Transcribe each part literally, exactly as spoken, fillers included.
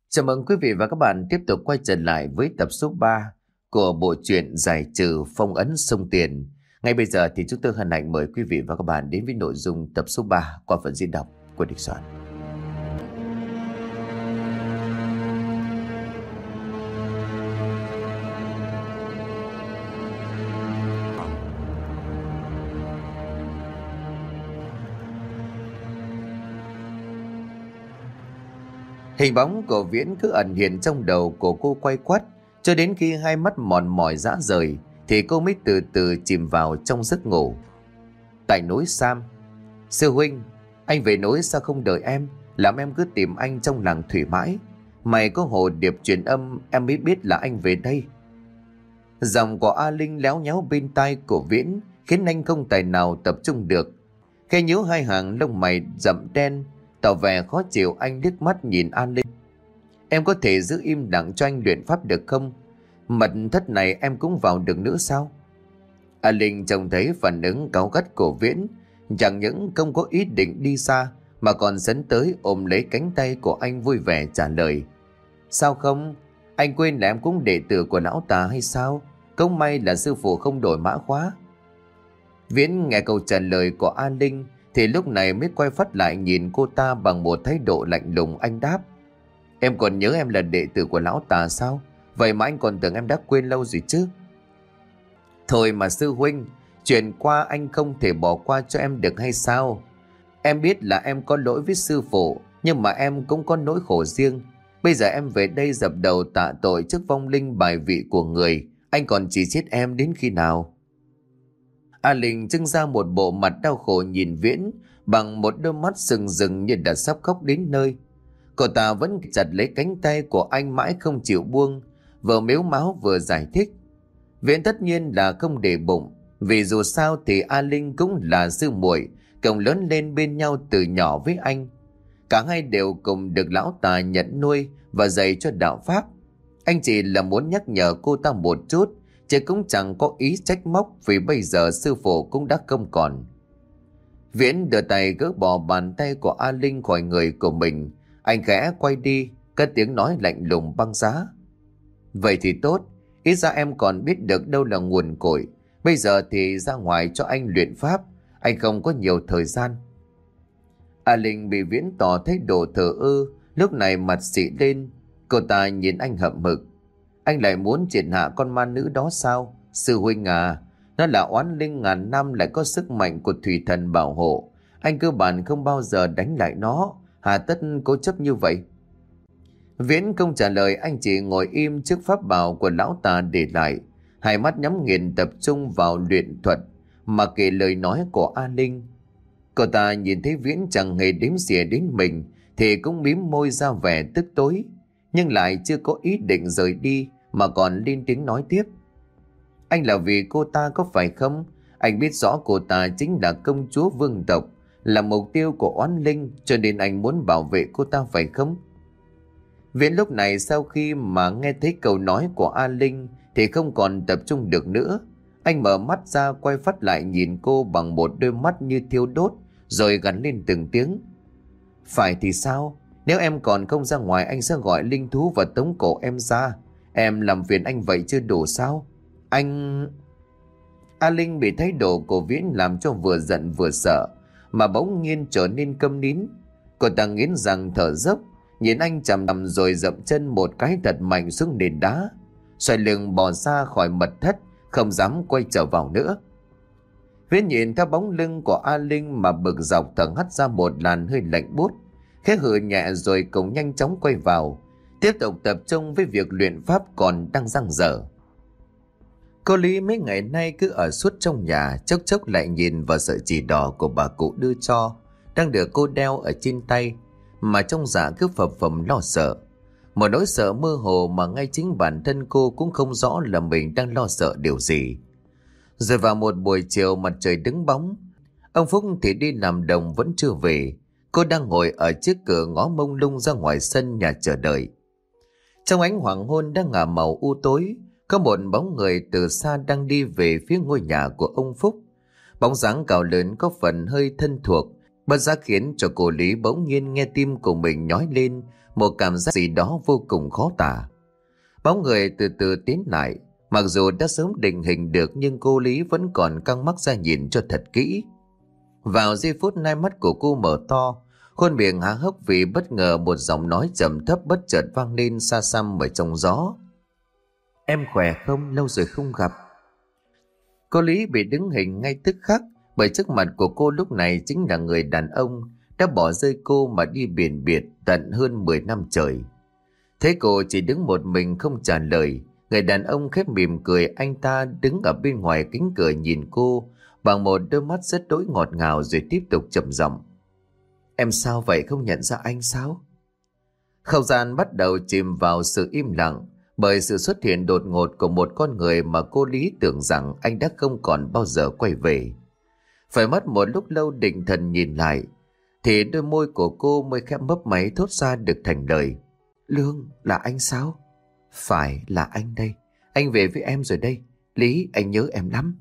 Chào mừng quý vị và các bạn tiếp tục quay trở lại với tập số ba của bộ truyện Giải trừ phong ấn sông Tiền. Ngay bây giờ thì chúng tôi hân hạnh mời quý vị và các bạn đến với nội dung tập số ba qua phần diễn đọc của Địch Soạn. Hình bóng của Viễn cứ ẩn hiện trong đầu của cô quay quắt, cho đến khi hai mắt mòn mỏi rã rời thì cô mới từ từ chìm vào trong giấc ngủ. Tại núi Sam, sư huynh, anh về núi sao không đợi em, làm em cứ tìm anh trong làng thủy mãi. Mày có hồ điệp truyền âm em mới biết là anh về đây. Giọng của A Linh léo nhéo bên tai của Viễn khiến anh không tài nào tập trung được. Khe nhíu hai hàng lông mày rậm đen tỏ vẻ khó chịu, anh liếc mắt nhìn A Linh. Em có thể giữ im lặng cho anh luyện pháp được không? Mật thất này em cũng vào được nữa sao? A Linh trông thấy phản ứng cáu gắt của Viễn, chẳng những không có ý định đi xa mà còn dẫn tới ôm lấy cánh tay của anh vui vẻ trả lời. Sao không? Anh quên là em cũng đệ tử của lão tà hay sao? Không may là sư phụ không đổi mã khóa. Viễn nghe câu trả lời của A Linh thì lúc này mới quay phát lại nhìn cô ta bằng một thái độ lạnh lùng. Anh đáp: Em còn nhớ em là đệ tử của lão tà sao? Vậy mà anh còn tưởng em đã quên lâu rồi chứ. Thôi mà sư huynh, chuyện qua anh không thể bỏ qua cho em được hay sao? Em biết là em có lỗi với sư phụ, nhưng mà em cũng có nỗi khổ riêng. Bây giờ em về đây dập đầu tạ tội trước vong linh bài vị của người, anh còn chỉ giết em đến khi nào? A Linh trưng ra một bộ mặt đau khổ nhìn Viễn bằng một đôi mắt sừng sừng như đã sắp khóc đến nơi. Cô ta vẫn chặt lấy cánh tay của anh mãi không chịu buông, vừa mếu máo vừa giải thích. Viễn tất nhiên là không để bụng, vì dù sao thì A Linh cũng là sư muội, cùng lớn lên bên nhau từ nhỏ với anh. Cả hai đều cùng được lão tà nhận nuôi và dạy cho đạo pháp. Anh chỉ là muốn nhắc nhở cô ta một chút, chứ cũng chẳng có ý trách móc, vì bây giờ sư phụ cũng đã không còn. Viễn đưa tay gỡ bỏ bàn tay của A Linh khỏi người của mình. Anh khẽ quay đi, cất tiếng nói lạnh lùng băng giá. Vậy thì tốt, ít ra em còn biết được đâu là nguồn cội. Bây giờ thì ra ngoài cho anh luyện pháp, anh không có nhiều thời gian. A Linh bị Viễn tỏ thái độ thờ ơ, lúc này mặt xị lên. Cô ta nhìn anh hậm hực. Anh lại muốn triệt hạ con ma nữ đó sao? Sư huynh à, nó là oán linh ngàn năm, lại có sức mạnh của thủy thần bảo hộ. Anh cơ bản không bao giờ đánh lại nó, hà tất cố chấp như vậy? Viễn không trả lời, anh chỉ ngồi im trước pháp bảo của lão tà để lại, hai mắt nhắm nghiền tập trung vào luyện thuật, mà kể lời nói của A Linh. Cô ta nhìn thấy Viễn chẳng hề đếm xỉa đến mình thì cũng mím môi ra vẻ tức tối, nhưng lại chưa có ý định rời đi mà còn lên tiếng nói tiếp. Anh là vì cô ta có phải không? Anh biết rõ cô ta chính là công chúa vương tộc, là mục tiêu của oán linh, cho nên anh muốn bảo vệ cô ta phải không? Viễn lúc này sau khi mà nghe thấy câu nói của A Linh thì không còn tập trung được nữa. Anh mở mắt ra, quay phát lại nhìn cô bằng một đôi mắt như thiêu đốt, rồi gằn lên từng tiếng. Phải thì sao? Nếu em còn không ra ngoài, anh sẽ gọi linh thú và tống cổ em ra. Em làm phiền anh vậy chưa đủ sao? Anh... A Linh bị thái độ của Viễn làm cho vừa giận vừa sợ, mà bỗng nhiên trở nên câm nín. Cô ta nghiến răng thở dốc, nhìn anh chằm chằm rồi dậm chân một cái thật mạnh xuống nền đá, xoay lưng bò ra khỏi mật thất, không dám quay trở vào nữa. Viễn nhìn theo bóng lưng của A Linh mà bực dọc thở hắt ra một làn hơi lạnh buốt, khẽ hừ nhẹ rồi cũng nhanh chóng quay vào, tiếp tục tập trung với việc luyện pháp còn đang dang dở. Cô Lý mấy ngày nay cứ ở suốt trong nhà, chốc chốc lại nhìn vào sợi chỉ đỏ của bà cụ đưa cho, đang được cô đeo ở trên tay, mà trong dạ cứ phập phồng lo sợ. Một nỗi sợ mơ hồ mà ngay chính bản thân cô cũng không rõ là mình đang lo sợ điều gì. Rồi vào một buổi chiều mặt trời đứng bóng, ông Phúc thì đi làm đồng vẫn chưa về. Cô đang ngồi ở trước cửa ngó mông lung ra ngoài sân nhà chờ đợi. Trong ánh hoàng hôn đang ngả màu u tối, có một bóng người từ xa đang đi về phía ngôi nhà của ông Phúc. Bóng dáng cao lớn có phần hơi thân thuộc, bất giác khiến cho cô Lý bỗng nhiên nghe tim của mình nhói lên một cảm giác gì đó vô cùng khó tả. Bóng người từ từ tiến lại, mặc dù đã sớm định hình được nhưng cô Lý vẫn còn căng mắt ra nhìn cho thật kỹ. Vào giây phút hai mắt của cô mở to, khuôn miệng há hốc vì bất ngờ một giọng nói trầm thấp bất chợt vang lên xa xăm ở trong gió. Em khỏe không? Lâu rồi không gặp. Cô Lý bị đứng hình ngay tức khắc, bởi trước mặt của cô lúc này chính là người đàn ông đã bỏ rơi cô mà đi biển biệt tận hơn mười năm trời. Thế cô chỉ đứng một mình không trả lời, người đàn ông khép mỉm cười. Anh ta đứng ở bên ngoài cánh cửa nhìn cô bằng một đôi mắt rất đỗi ngọt ngào rồi tiếp tục trầm giọng. Em sao vậy, không nhận ra anh sao? Không gian bắt đầu chìm vào sự im lặng bởi sự xuất hiện đột ngột của một con người mà cô Lý tưởng rằng anh đã không còn bao giờ quay về. Phải mất một lúc lâu định thần nhìn lại thì đôi môi của cô mới khẽ mấp máy thốt ra được thành lời. Lương, là anh sao? Phải, là anh đây. Anh về với em rồi đây. Lý, anh nhớ em lắm.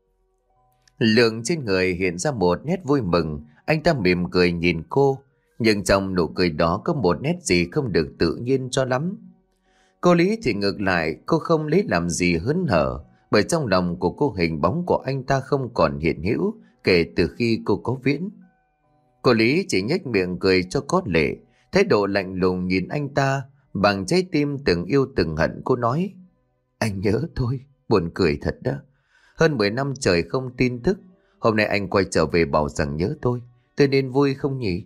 Lương trên người hiện ra một nét vui mừng. Anh ta mỉm cười nhìn cô, nhưng trong nụ cười đó có một nét gì không được tự nhiên cho lắm. Cô Lý thì ngược lại, cô không lấy làm gì hớn hở, bởi trong lòng của cô hình bóng của anh ta không còn hiện hữu kể từ khi cô có Viễn. Cô Lý chỉ nhếch miệng cười cho có lệ, thái độ lạnh lùng nhìn anh ta bằng trái tim từng yêu từng hận. Cô nói, anh nhớ thôi, buồn cười thật đó. Hơn mười năm trời không tin tức, hôm nay anh quay trở về bảo rằng nhớ tôi, tôi nên vui không nhỉ?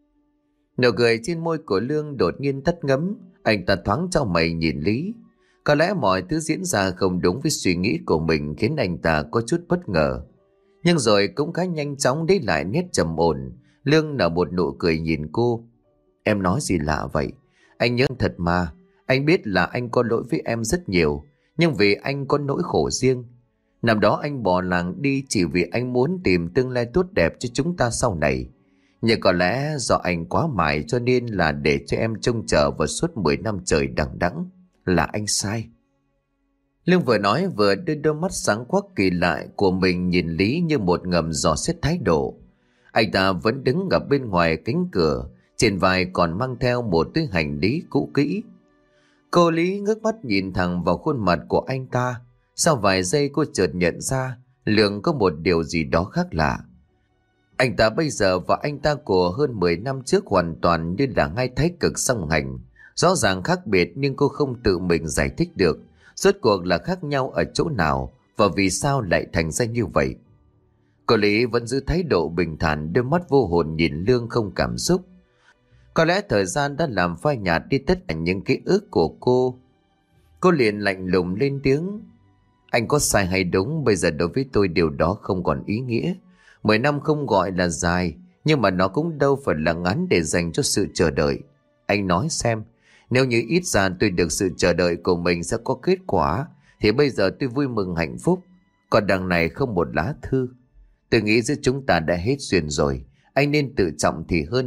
Nụ cười trên môi của Lương đột nhiên tắt ngấm. Anh ta thoáng trao mày nhìn Lý. Có lẽ mọi thứ diễn ra không đúng với suy nghĩ của mình khiến anh ta có chút bất ngờ. Nhưng rồi cũng khá nhanh chóng lấy lại nét trầm ổn. Lương nở một nụ cười nhìn cô. Em nói gì lạ vậy? Anh nhớ thật mà. Anh biết là anh có lỗi với em rất nhiều, nhưng vì anh có nỗi khổ riêng. Năm đó anh bỏ làng đi chỉ vì anh muốn tìm tương lai tốt đẹp cho chúng ta sau này. Nhưng có lẽ do anh quá mải cho nên là để cho em trông chờ vào suốt mười năm trời đằng đẵng. Là anh sai. Lương vừa nói vừa đưa đôi mắt sáng quắc kỳ lạ của mình nhìn Lý như một ngầm dò xét thái độ. Anh ta vẫn đứng ở bên ngoài cánh cửa, trên vai còn mang theo một túi hành lý cũ kỹ. Cô Lý ngước mắt nhìn thẳng vào khuôn mặt của anh ta. Sau vài giây cô chợt nhận ra Lương có một điều gì đó khác lạ. Anh ta bây giờ và anh ta của hơn mười năm trước hoàn toàn như là hai thái cực song hành. Rõ ràng khác biệt nhưng cô không tự mình giải thích được rốt cuộc là khác nhau ở chỗ nào và vì sao lại thành ra như vậy. Cô Lý vẫn giữ thái độ bình thản, đôi mắt vô hồn nhìn Lương không cảm xúc. Có lẽ thời gian đã làm phai nhạt đi tất cả những ký ức của cô. Cô liền lạnh lùng lên tiếng. Anh có sai hay đúng, bây giờ đối với tôi điều đó không còn ý nghĩa. Mười năm không gọi là dài, nhưng mà nó cũng đâu phải là ngắn để dành cho sự chờ đợi. Anh nói xem, nếu như ít ra tôi được sự chờ đợi của mình sẽ có kết quả, thì bây giờ tôi vui mừng hạnh phúc. Còn đằng này không một lá thư. Tôi nghĩ giữa chúng ta đã hết duyên rồi, anh nên tự trọng thì hơn.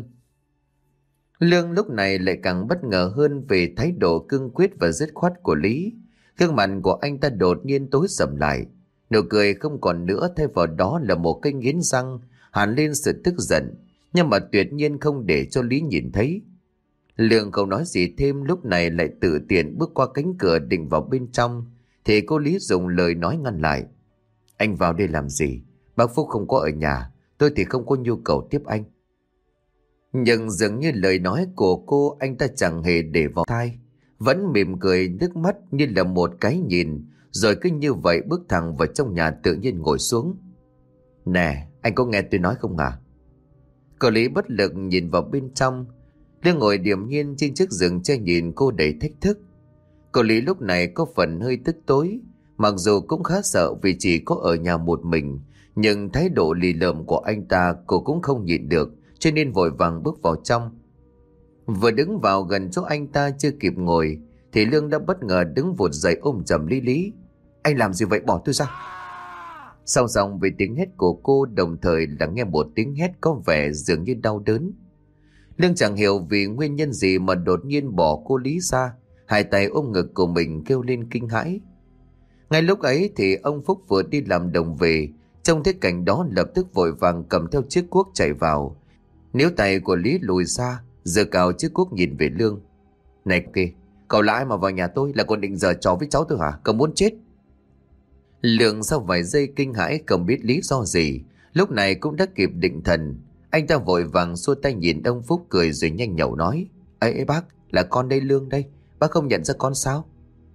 Lương lúc này lại càng bất ngờ hơn về thái độ cương quyết và dứt khoát của Lý. Gương mặt của anh ta đột nhiên tối sầm lại. Nụ cười không còn nữa, thay vào đó là một cái nghiến răng hằn lên sự tức giận, nhưng mà tuyệt nhiên không để cho Lý nhìn thấy. Lương không nói gì thêm, lúc này lại tự tiện bước qua cánh cửa định vào bên trong, thì cô Lý dùng lời nói ngăn lại. Anh vào đây làm gì? Bác Phúc không có ở nhà, tôi thì không có nhu cầu tiếp anh. Nhưng dường như lời nói của cô anh ta chẳng hề để vào tai, vẫn mỉm cười nước mắt như là một cái nhìn, rồi cứ như vậy bước thẳng vào trong nhà tự nhiên ngồi xuống. Nè, anh có nghe tôi nói không à? Cô Lý bất lực nhìn vào bên trong. Lương ngồi điềm nhiên trên chiếc giường che nhìn cô đầy thách thức. Cô Lý lúc này có phần hơi tức tối, mặc dù cũng khá sợ vì chỉ có ở nhà một mình, nhưng thái độ lì lợm của anh ta cô cũng không nhịn được, cho nên vội vàng bước vào trong. Vừa đứng vào gần chỗ anh ta chưa kịp ngồi thì Lương đã bất ngờ đứng vụt dậy ôm chầm Lý Lý. Anh làm gì vậy, bỏ tôi ra. Song song với tiếng hét của cô đồng thời là nghe một tiếng hét có vẻ dường như đau đớn. Lương chẳng hiểu vì nguyên nhân gì mà đột nhiên bỏ cô Lý ra, hai tay ôm ngực của mình kêu lên kinh hãi. Ngay lúc ấy thì ông Phúc vừa đi làm đồng về, trông thấy cảnh đó lập tức vội vàng cầm theo chiếc cuốc chạy vào. Níu tay của Lý lùi ra, giơ cao chiếc cuốc nhìn về Lương. Này kìa, cậu là ai mà vào nhà tôi, là còn định giở trò với cháu tôi hả? Cậu muốn chết? Lượng sau vài giây kinh hãi không biết lý do gì, lúc này cũng đã kịp định thần. Anh ta vội vàng xua tay nhìn ông Phúc cười rồi nhanh nhẩu nói: Ê, ê bác, là con đây, Lương đây. Bác không nhận ra con sao?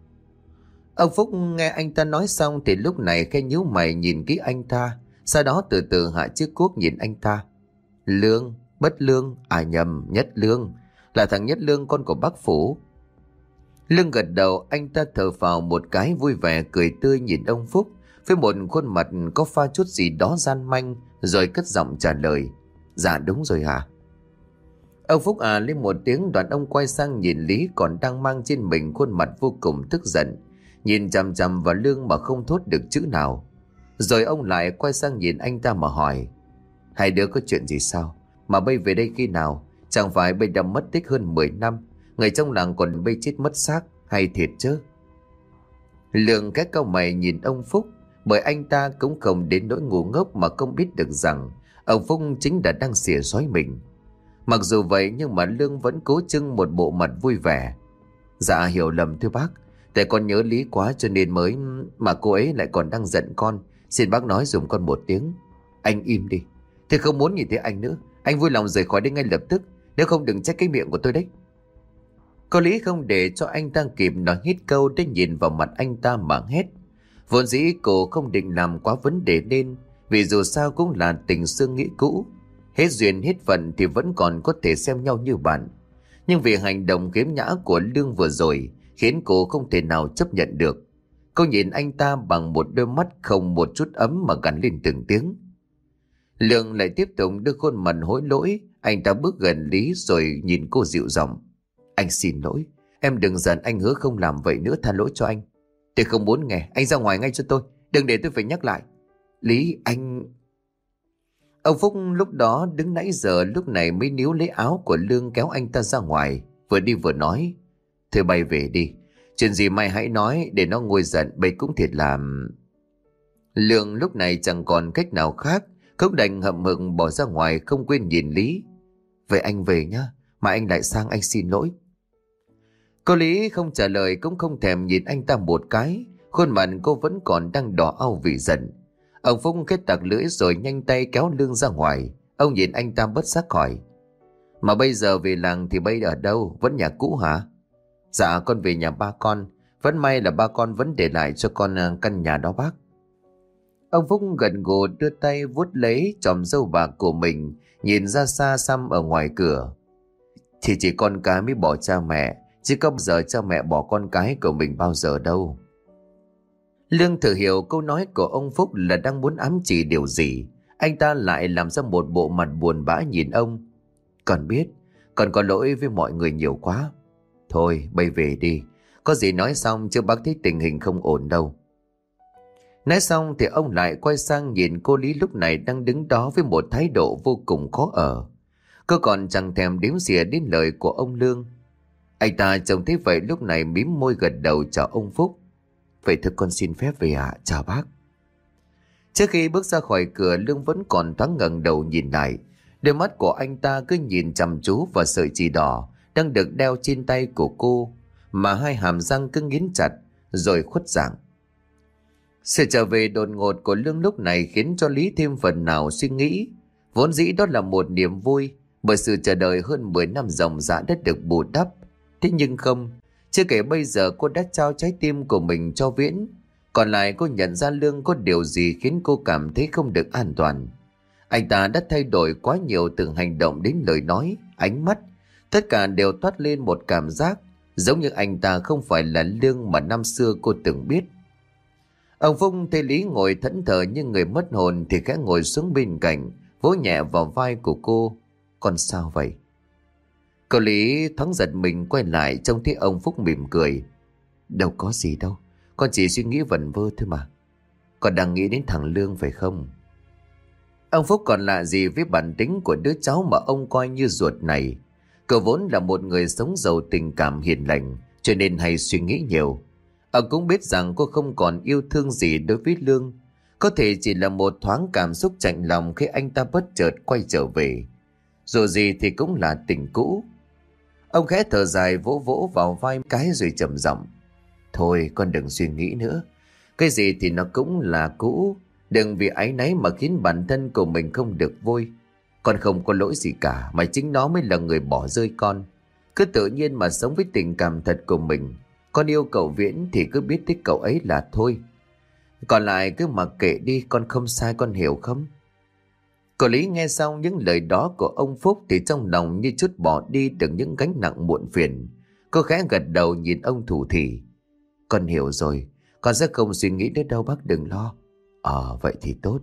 Ông Phúc nghe anh ta nói xong thì lúc này khẽ nhíu mày nhìn kỹ anh ta, sau đó từ từ hạ chiếc cuốc nhìn anh ta. Lương, Bất Lương, à nhầm, Nhất Lương. Là thằng Nhất Lương, con của bác Phủ. Lương gật đầu, anh ta thở phào một cái vui vẻ cười tươi nhìn ông Phúc với một khuôn mặt có pha chút gì đó gian manh, rồi cất giọng trả lời: Dạ đúng rồi hả? Ông Phúc à lên một tiếng, đoạn ông quay sang nhìn Lý còn đang mang trên mình khuôn mặt vô cùng tức giận, nhìn chằm chằm vào Lương mà không thốt được chữ nào. Rồi ông lại quay sang nhìn anh ta mà hỏi: Hai đứa có chuyện gì sao? Mà bây về đây khi nào? Chẳng phải bây đã mất tích hơn mười năm, người trong làng còn bây chết mất xác hay thiệt chứ? Lương cái cau mày nhìn ông Phúc, bởi anh ta cũng không đến nỗi ngu ngốc mà không biết được rằng ông Phúc chính đã đang xỉa xói mình. Mặc dù vậy nhưng mà Lương vẫn cố trưng một bộ mặt vui vẻ. Dạ hiểu lầm thưa bác, tại con nhớ Lý quá cho nên mới, mà cô ấy lại còn đang giận con. Xin bác nói dùm con một tiếng. Anh im đi. Thế không muốn nhìn thấy anh nữa. Anh vui lòng rời khỏi đây ngay lập tức, nếu không đừng trách cái miệng của tôi đấy. Cô Lý không để cho anh ta kịp nói hết câu để nhìn vào mặt anh ta mà hét. Vốn dĩ cô không định làm quá vấn đề nên, vì dù sao cũng là tình xưa nghĩa cũ. Hết duyên hết phận thì vẫn còn có thể xem nhau như bạn. Nhưng vì hành động khiếm nhã của Lương vừa rồi khiến cô không thể nào chấp nhận được. Cô nhìn anh ta bằng một đôi mắt không một chút ấm mà gằn lên từng tiếng. Lương lại tiếp tục đưa khuôn mặt hối lỗi. Anh ta bước gần Lý rồi nhìn cô dịu giọng: Anh xin lỗi, em đừng giận, anh hứa không làm vậy nữa, tha lỗi cho anh. Tôi không muốn nghe, anh ra ngoài ngay cho tôi, đừng để tôi phải nhắc lại. Lý, anh... Ông Phúc lúc đó đứng nãy giờ lúc này mới níu lấy áo của Lương kéo anh ta ra ngoài, vừa đi vừa nói: Thôi bay về đi, chuyện gì mày hãy nói để nó nguôi giận, bây cũng thiệt làm. Lương lúc này chẳng còn cách nào khác, không đành hậm hực bỏ ra ngoài, không quên nhìn Lý: Vậy anh về nhá, mà anh lại sang anh xin lỗi. Cô Lý không trả lời cũng không thèm nhìn anh ta một cái, khuôn mặt cô vẫn còn đang đỏ au vì giận. Ông Phúc khét tặc lưỡi rồi nhanh tay kéo Lương ra ngoài. Ông nhìn anh ta bất giác hỏi: Mà bây giờ về làng thì bây ở đâu, vẫn nhà cũ hả? Dạ con về nhà ba con, vẫn may là ba con vẫn để lại cho con căn nhà đó bác. Ông Phúc gật gù đưa tay vuốt lấy chòm râu bạc của mình, nhìn ra xa xăm ở ngoài cửa. Thì chỉ con cái mới bỏ cha mẹ, chứ có bao giờ cha mẹ bỏ con cái của mình bao giờ đâu. Lương thử hiểu câu nói của ông Phúc là đang muốn ám chỉ điều gì. Anh ta lại làm ra một bộ mặt buồn bã nhìn ông: Con biết, con có lỗi với mọi người nhiều quá. Thôi bây về đi, có gì nói xong chứ bác thấy tình hình không ổn đâu. Nói xong thì ông lại quay sang nhìn cô Lý lúc này đang đứng đó với một thái độ vô cùng khó ở. Cô còn chẳng thèm đếm xỉa đến lời của ông Lương. Anh ta trông thấy vậy lúc này mím môi gật đầu chào ông Phúc: Vậy thôi con xin phép về ạ, à? Chào bác. Trước khi bước ra khỏi cửa, Lương vẫn còn thoáng ngẩng đầu nhìn lại. Đôi mắt của anh ta cứ nhìn chăm chú vào sợi chỉ đỏ đang được đeo trên tay của cô, mà hai hàm răng cứ nghiến chặt rồi khuất dạng. Sự trở về đột ngột của Lương lúc này khiến cho Lý thêm phần nào suy nghĩ. Vốn dĩ đó là một niềm vui, bởi sự chờ đợi hơn mười năm ròng rã đã được bù đắp. Thế nhưng không, chưa kể bây giờ cô đã trao trái tim của mình cho Viễn. Còn lại cô nhận ra Lương có điều gì khiến cô cảm thấy không được an toàn. Anh ta đã thay đổi quá nhiều từ hành động đến lời nói, ánh mắt. Tất cả đều toát lên một cảm giác giống như anh ta không phải là Lương mà năm xưa cô từng biết. Ông Phúc thấy Lý ngồi thẫn thờ như người mất hồn thì khẽ ngồi xuống bên cạnh, vỗ nhẹ vào vai của cô: Con sao vậy? Cậu Lý thoáng giật mình quay lại, trông thấy ông Phúc mỉm cười: Đâu có gì đâu, con chỉ suy nghĩ vẩn vơ thôi mà. Con đang nghĩ đến thằng Lương phải không? Ông Phúc còn lạ gì với bản tính của đứa cháu mà ông coi như ruột này. Cậu vốn là một người sống giàu tình cảm hiền lành, cho nên hay suy nghĩ nhiều. Ông cũng biết rằng cô không còn yêu thương gì đối với Lương. Có thể chỉ là một thoáng cảm xúc chạnh lòng khi anh ta bất chợt quay trở về. Dù gì thì cũng là tình cũ. Ông khẽ thở dài vỗ vỗ vào vai cái rồi trầm giọng. Thôi con đừng suy nghĩ nữa. Cái gì thì nó cũng là cũ. Đừng vì áy náy mà khiến bản thân của mình không được vui. Con không có lỗi gì cả, mà chính nó mới là người bỏ rơi con. Cứ tự nhiên mà sống với tình cảm thật của mình. Con yêu cậu Viễn thì cứ biết thích cậu ấy là thôi. Còn lại cứ mặc kệ đi, con không sai, con hiểu không? Cô Lý nghe xong những lời đó của ông Phúc thì trong lòng như chút bỏ đi được những gánh nặng muộn phiền. Cô khẽ gật đầu nhìn ông thủ thỉ. Con hiểu rồi, con sẽ không suy nghĩ đến đâu, bác đừng lo. Ờ vậy thì tốt.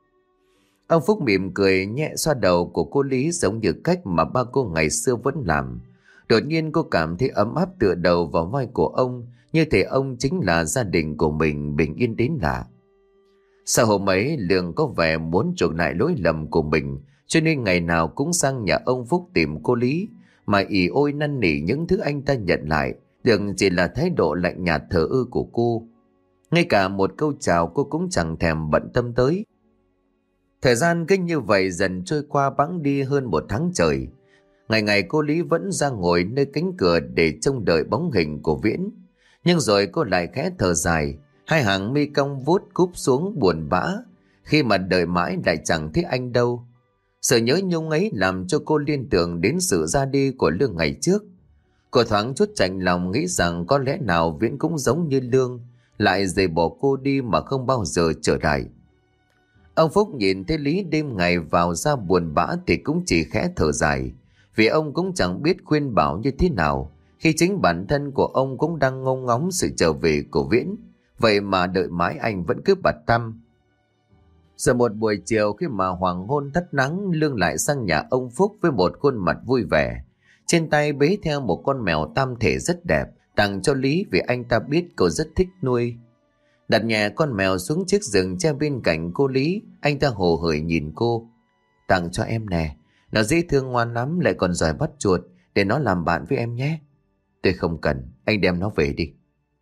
Ông Phúc mỉm cười nhẹ xoa đầu của cô Lý giống như cách mà ba cô ngày xưa vẫn làm. Đột nhiên cô cảm thấy ấm áp tựa đầu vào vai của ông, như thể ông chính là gia đình của mình bình yên đến lạ. Sau hôm ấy, Lương có vẻ muốn chuộc lại lỗi lầm của mình, cho nên ngày nào cũng sang nhà ông Phúc tìm cô Lý, mà ỉ ôi năn nỉ những thứ anh ta nhận lại, đừng chỉ là thái độ lạnh nhạt thờ ơ của cô. Ngay cả một câu chào cô cũng chẳng thèm bận tâm tới. Thời gian cứ như vậy dần trôi qua bẵng đi hơn một tháng trời. Ngày ngày cô Lý vẫn ra ngồi nơi cánh cửa để trông đợi bóng hình của Viễn. Nhưng rồi cô lại khẽ thở dài, hai hàng mi cong vút cúp xuống buồn bã, khi mà đợi mãi lại chẳng thấy anh đâu. Sự nhớ nhung ấy làm cho cô liên tưởng đến sự ra đi của Lương ngày trước. Cô thoáng chút chạnh lòng nghĩ rằng có lẽ nào Viễn cũng giống như Lương, lại rời bỏ cô đi mà không bao giờ trở lại. Ông Phúc nhìn thấy Lý đêm ngày vào ra buồn bã thì cũng chỉ khẽ thở dài, vì ông cũng chẳng biết khuyên bảo như thế nào, khi chính bản thân của ông cũng đang ngóng ngóng sự trở về của Viễn. Vậy mà đợi mãi anh vẫn cứ bặt tăm. Rồi một buổi chiều khi mà hoàng hôn thất nắng, Lương lại sang nhà ông Phúc với một khuôn mặt vui vẻ. Trên tay bế theo một con mèo tam thể rất đẹp, tặng cho Lý vì anh ta biết cô rất thích nuôi. Đặt nhẹ con mèo xuống chiếc giường tre bên cạnh cô Lý, anh ta hồ hởi nhìn cô. Tặng cho em nè, nó dễ thương ngoan lắm, lại còn giỏi bắt chuột, để nó làm bạn với em nhé. Tôi không cần, anh đem nó về đi.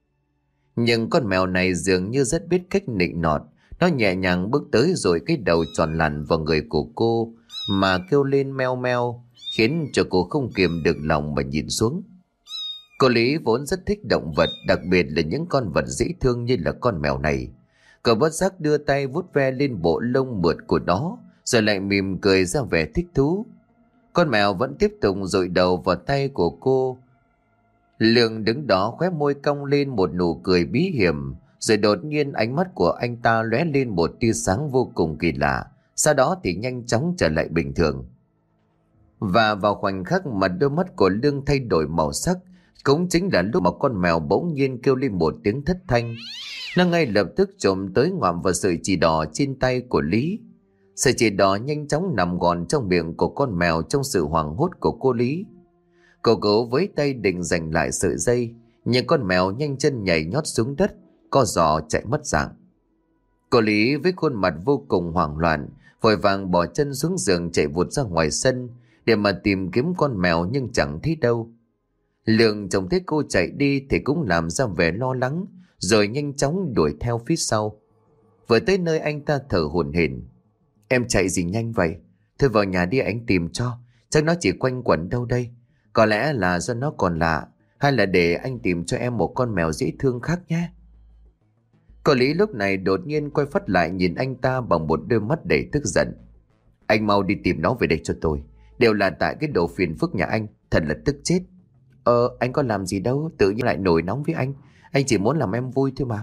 Nhưng con mèo này dường như rất biết cách nịnh nọt. Nó nhẹ nhàng bước tới rồi cái đầu tròn lằn vào người của cô mà kêu lên meo meo, khiến cho cô không kiềm được lòng mà nhìn xuống. Cô Lý vốn rất thích động vật, đặc biệt là những con vật dễ thương như là con mèo này. Cậu bất giác đưa tay vuốt ve lên bộ lông mượt của nó, rồi lại mỉm cười ra vẻ thích thú. Con mèo vẫn tiếp tục dội đầu vào tay của cô. Lương đứng đó khóe môi cong lên một nụ cười bí hiểm, rồi đột nhiên ánh mắt của anh ta lóe lên một tia sáng vô cùng kỳ lạ, sau đó thì nhanh chóng trở lại bình thường. Và vào khoảnh khắc mà đôi mắt của Lương thay đổi màu sắc, cũng chính là lúc mà con mèo bỗng nhiên kêu lên một tiếng thất thanh. Nó ngay lập tức trộm tới ngoạm vào sợi chỉ đỏ trên tay của Lý. Sợi chỉ đỏ nhanh chóng nằm gọn trong miệng của con mèo trong sự hoảng hốt của cô Lý. Cậu cố với tay định giành lại sợi dây, nhưng con mèo nhanh chân nhảy nhót xuống đất, co giò chạy mất dạng. Cô Lý với khuôn mặt vô cùng hoảng loạn, vội vàng bỏ chân xuống giường chạy vụt ra ngoài sân để mà tìm kiếm con mèo, nhưng chẳng thấy đâu. Lương trông thấy cô chạy đi thì cũng làm ra vẻ lo lắng, rồi nhanh chóng đuổi theo phía sau. Vừa tới nơi anh ta thở hổn hển. Em chạy gì nhanh vậy? Thôi vào nhà đi, anh tìm cho, chắc nó chỉ quanh quẩn đâu đây. Có lẽ là do nó còn lạ, hay là để anh tìm cho em một con mèo dễ thương khác nhé. Cô Lý lúc này đột nhiên quay phát lại nhìn anh ta bằng một đôi mắt đầy tức giận. Anh mau đi tìm nó về đây cho tôi. Đều là tại cái đồ phiền phức nhà anh, thật là tức chết. Ờ, anh có làm gì đâu, tự nhiên lại nổi nóng với anh. Anh chỉ muốn làm em vui thôi mà.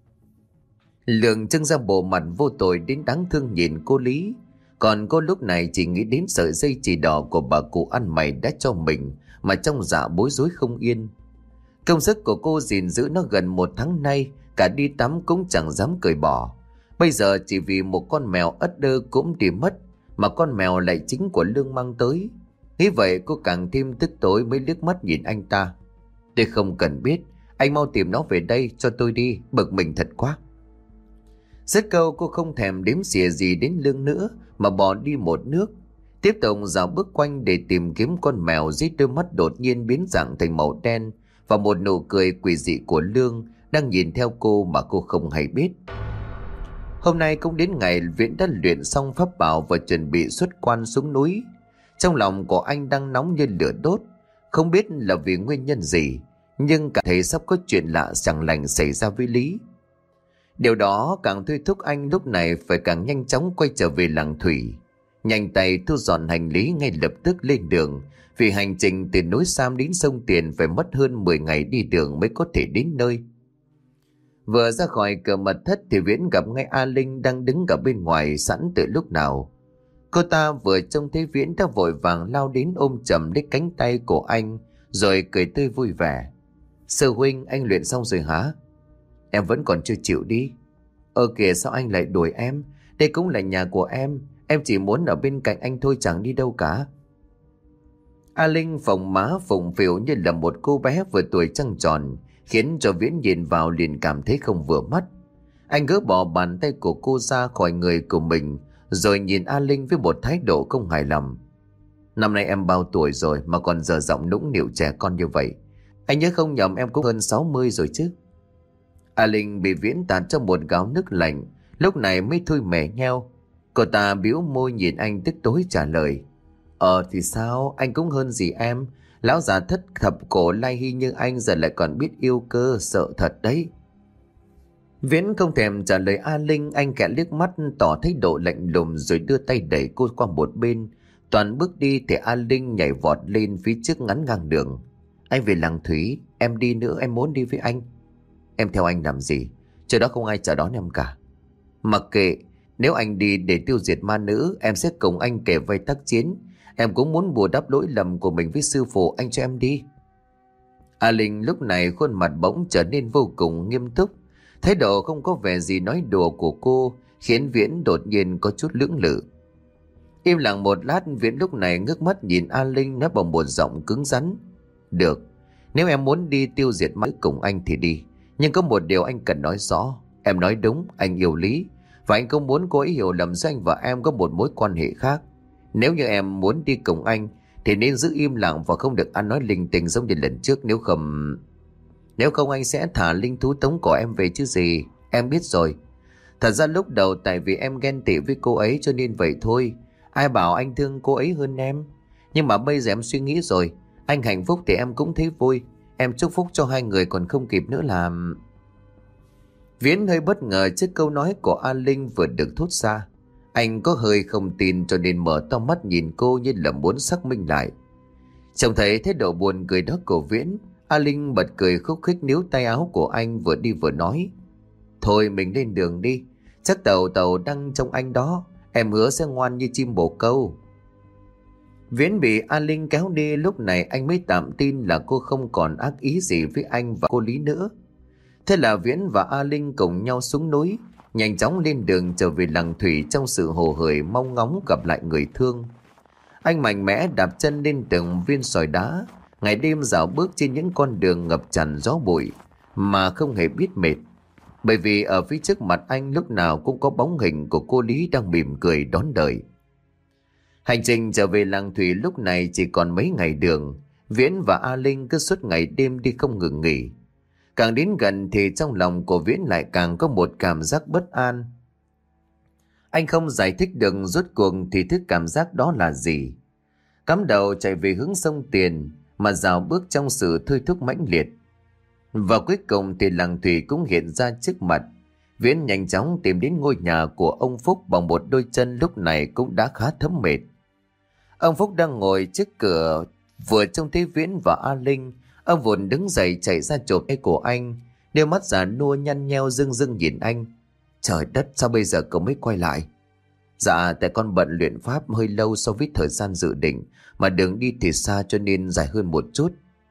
Lương trưng ra bộ mặt vô tội đến đáng thương nhìn cô Lý. Còn cô lúc này chỉ nghĩ đến sợi dây chỉ đỏ của bà cụ ăn mày đã cho mình, mà trong dạ bối rối không yên. Công sức của cô gìn giữ nó gần một tháng nay, cả đi tắm cũng chẳng dám cởi bỏ. Bây giờ chỉ vì một con mèo ất đơ cũng đi mất, mà con mèo lại chính của Lương mang tới. Nghĩ vậy cô càng thêm tức tối mới liếc mắt nhìn anh ta. Tôi không cần biết, anh mau tìm nó về đây cho tôi đi, bực mình thật quá. Dứt câu cô không thèm đếm xỉa gì đến Lương nữa, mà bỏ đi một nước, tiếp tục dạo bước quanh để tìm kiếm con mèo dưới đôi mắt đột nhiên biến dạng thành màu đen, và một nụ cười quỷ dị của Lương đang nhìn theo cô mà cô không hay biết. Hôm nay cũng đến ngày Viễn đã luyện xong pháp bảo và chuẩn bị xuất quan xuống núi. Trong lòng của anh đang nóng như lửa đốt, Không biết là vì nguyên nhân gì, nhưng cảm thấy sắp có chuyện lạ chẳng lành xảy ra với Lý. Điều đó càng thôi thúc anh lúc này phải càng nhanh chóng quay trở về làng Thủy. Nhanh tay thu dọn hành lý ngay lập tức lên đường, vì hành trình từ núi Sam đến sông Tiền phải mất hơn mười ngày đi đường mới có thể đến nơi. Vừa ra khỏi cửa mật thất thì Viễn gặp ngay A Linh đang đứng ở bên ngoài sẵn từ lúc nào. Cô ta vừa trông thấy Viễn đã vội vàng lao đến ôm chầm lấy cánh tay của anh, rồi cười tươi vui vẻ. Sư huynh, anh luyện xong rồi hả? Em vẫn còn chưa chịu đi. Ờ kìa, sao anh lại đuổi em? Đây cũng là nhà của em. Em chỉ muốn ở bên cạnh anh thôi, chẳng đi đâu cả. A Linh phồng má phồng phìu như là một cô bé vừa tuổi trăng tròn, khiến cho Viễn nhìn vào liền cảm thấy không vừa mắt. Anh gỡ bỏ bàn tay của cô ra khỏi người của mình, rồi nhìn A Linh với một thái độ không hài lòng. Năm nay em bao tuổi rồi mà còn dở giọng nũng nịu trẻ con như vậy? Anh nhớ không nhầm em cũng hơn sáu mươi rồi chứ. A Linh bị Viễn tạt trong một gáo nước lạnh, lúc này mới thôi mẻ nheo. Cô ta bĩu môi nhìn anh tức tối trả lời. Ờ thì sao, anh cũng hơn gì em. Lão già thất thập cổ lai hy như anh giờ lại còn biết yêu cơ, sợ thật đấy. Viễn không thèm trả lời A Linh, anh khẽ liếc mắt tỏ thái độ lạnh lùng rồi đưa tay đẩy cô qua một bên. Toàn bước đi thì A Linh nhảy vọt lên phía trước ngắn ngang đường. Anh về làng Thủy, em đi nữa, em muốn đi với anh. Em theo anh làm gì? Chỗ đó không ai chào đón em cả. Mặc kệ, nếu anh đi để tiêu diệt ma nữ, em sẽ cùng anh kề vai tác chiến. Em cũng muốn bù đắp lỗi lầm của mình với sư phụ, anh cho em đi. A Linh lúc này khuôn mặt bỗng trở nên vô cùng nghiêm túc. Thái độ không có vẻ gì nói đùa của cô khiến Viễn đột nhiên có chút lưỡng lự. Im lặng một lát, Viễn lúc này ngước mắt nhìn A Linh nói bằng một giọng cứng rắn. Được, nếu em muốn đi tiêu diệt ma nữ cùng anh thì đi. Nhưng có một điều anh cần nói rõ. Em nói đúng, anh yêu Lý. Và anh không muốn cô ấy hiểu lầm giữa anh và em có một mối quan hệ khác. Nếu như em muốn đi cùng anh thì nên giữ im lặng và không được ăn nói linh tinh giống như lần trước. Nếu không... Nếu không anh sẽ thả linh thú tống của em về chứ gì. Em biết rồi. Thật ra lúc đầu tại vì em ghen tị với cô ấy cho nên vậy thôi. Ai bảo anh thương cô ấy hơn em. Nhưng mà bây giờ em suy nghĩ rồi. Anh hạnh phúc thì em cũng thấy vui. Em chúc phúc cho hai người còn không kịp nữa là... Viễn hơi bất ngờ trước câu nói của A Linh vừa được thốt ra. Anh có hơi không tin cho nên mở to mắt nhìn cô như là muốn xác minh lại. Trông thấy thái độ buồn cười đó của Viễn, A Linh bật cười khúc khích níu tay áo của anh vừa đi vừa nói. Thôi mình lên đường đi. Chắc tàu tàu đang trong anh đó. Em hứa sẽ ngoan như chim bồ câu. Viễn bị A Linh kéo đi, lúc này anh mới tạm tin là cô không còn ác ý gì với anh và cô Lý nữa. Thế là Viễn và A Linh cùng nhau xuống núi, nhanh chóng lên đường trở về làng Thủy trong sự hồ hởi mong ngóng gặp lại người thương. Anh mạnh mẽ đạp chân lên từng viên sỏi đá, ngày đêm dạo bước trên những con đường ngập tràn gió bụi mà không hề biết mệt. Bởi vì ở phía trước mặt anh lúc nào cũng có bóng hình của cô Lý đang mỉm cười đón đợi. Hành trình trở về làng Thủy lúc này chỉ còn mấy ngày đường. Viễn và A Linh cứ suốt ngày đêm đi không ngừng nghỉ. Càng đến gần thì trong lòng của Viễn lại càng có một cảm giác bất an. Anh không giải thích được rốt cuộc thì thứ cảm giác đó là gì. Cắm đầu chạy về hướng sông Tiền mà dạo bước trong sự thôi thúc mãnh liệt. Và cuối cùng thì làng Thủy cũng hiện ra trước mặt. Viễn nhanh chóng tìm đến ngôi nhà của ông Phúc bằng một đôi chân lúc này cũng đã khá thấm mệt. Ông Phúc đang ngồi trước cửa, vừa trông thấy Viễn và A Linh, ông vội đứng dậy chạy ra chộp tay của anh, đôi mắt già nua nhăn nheo rưng rưng nhìn anh. Trời đất, sao bây giờ cậu mới quay lại? Dạ, tại con bận luyện pháp hơi lâu so với thời gian dự định, mà đường đi thì xa cho nên dài hơn một chút.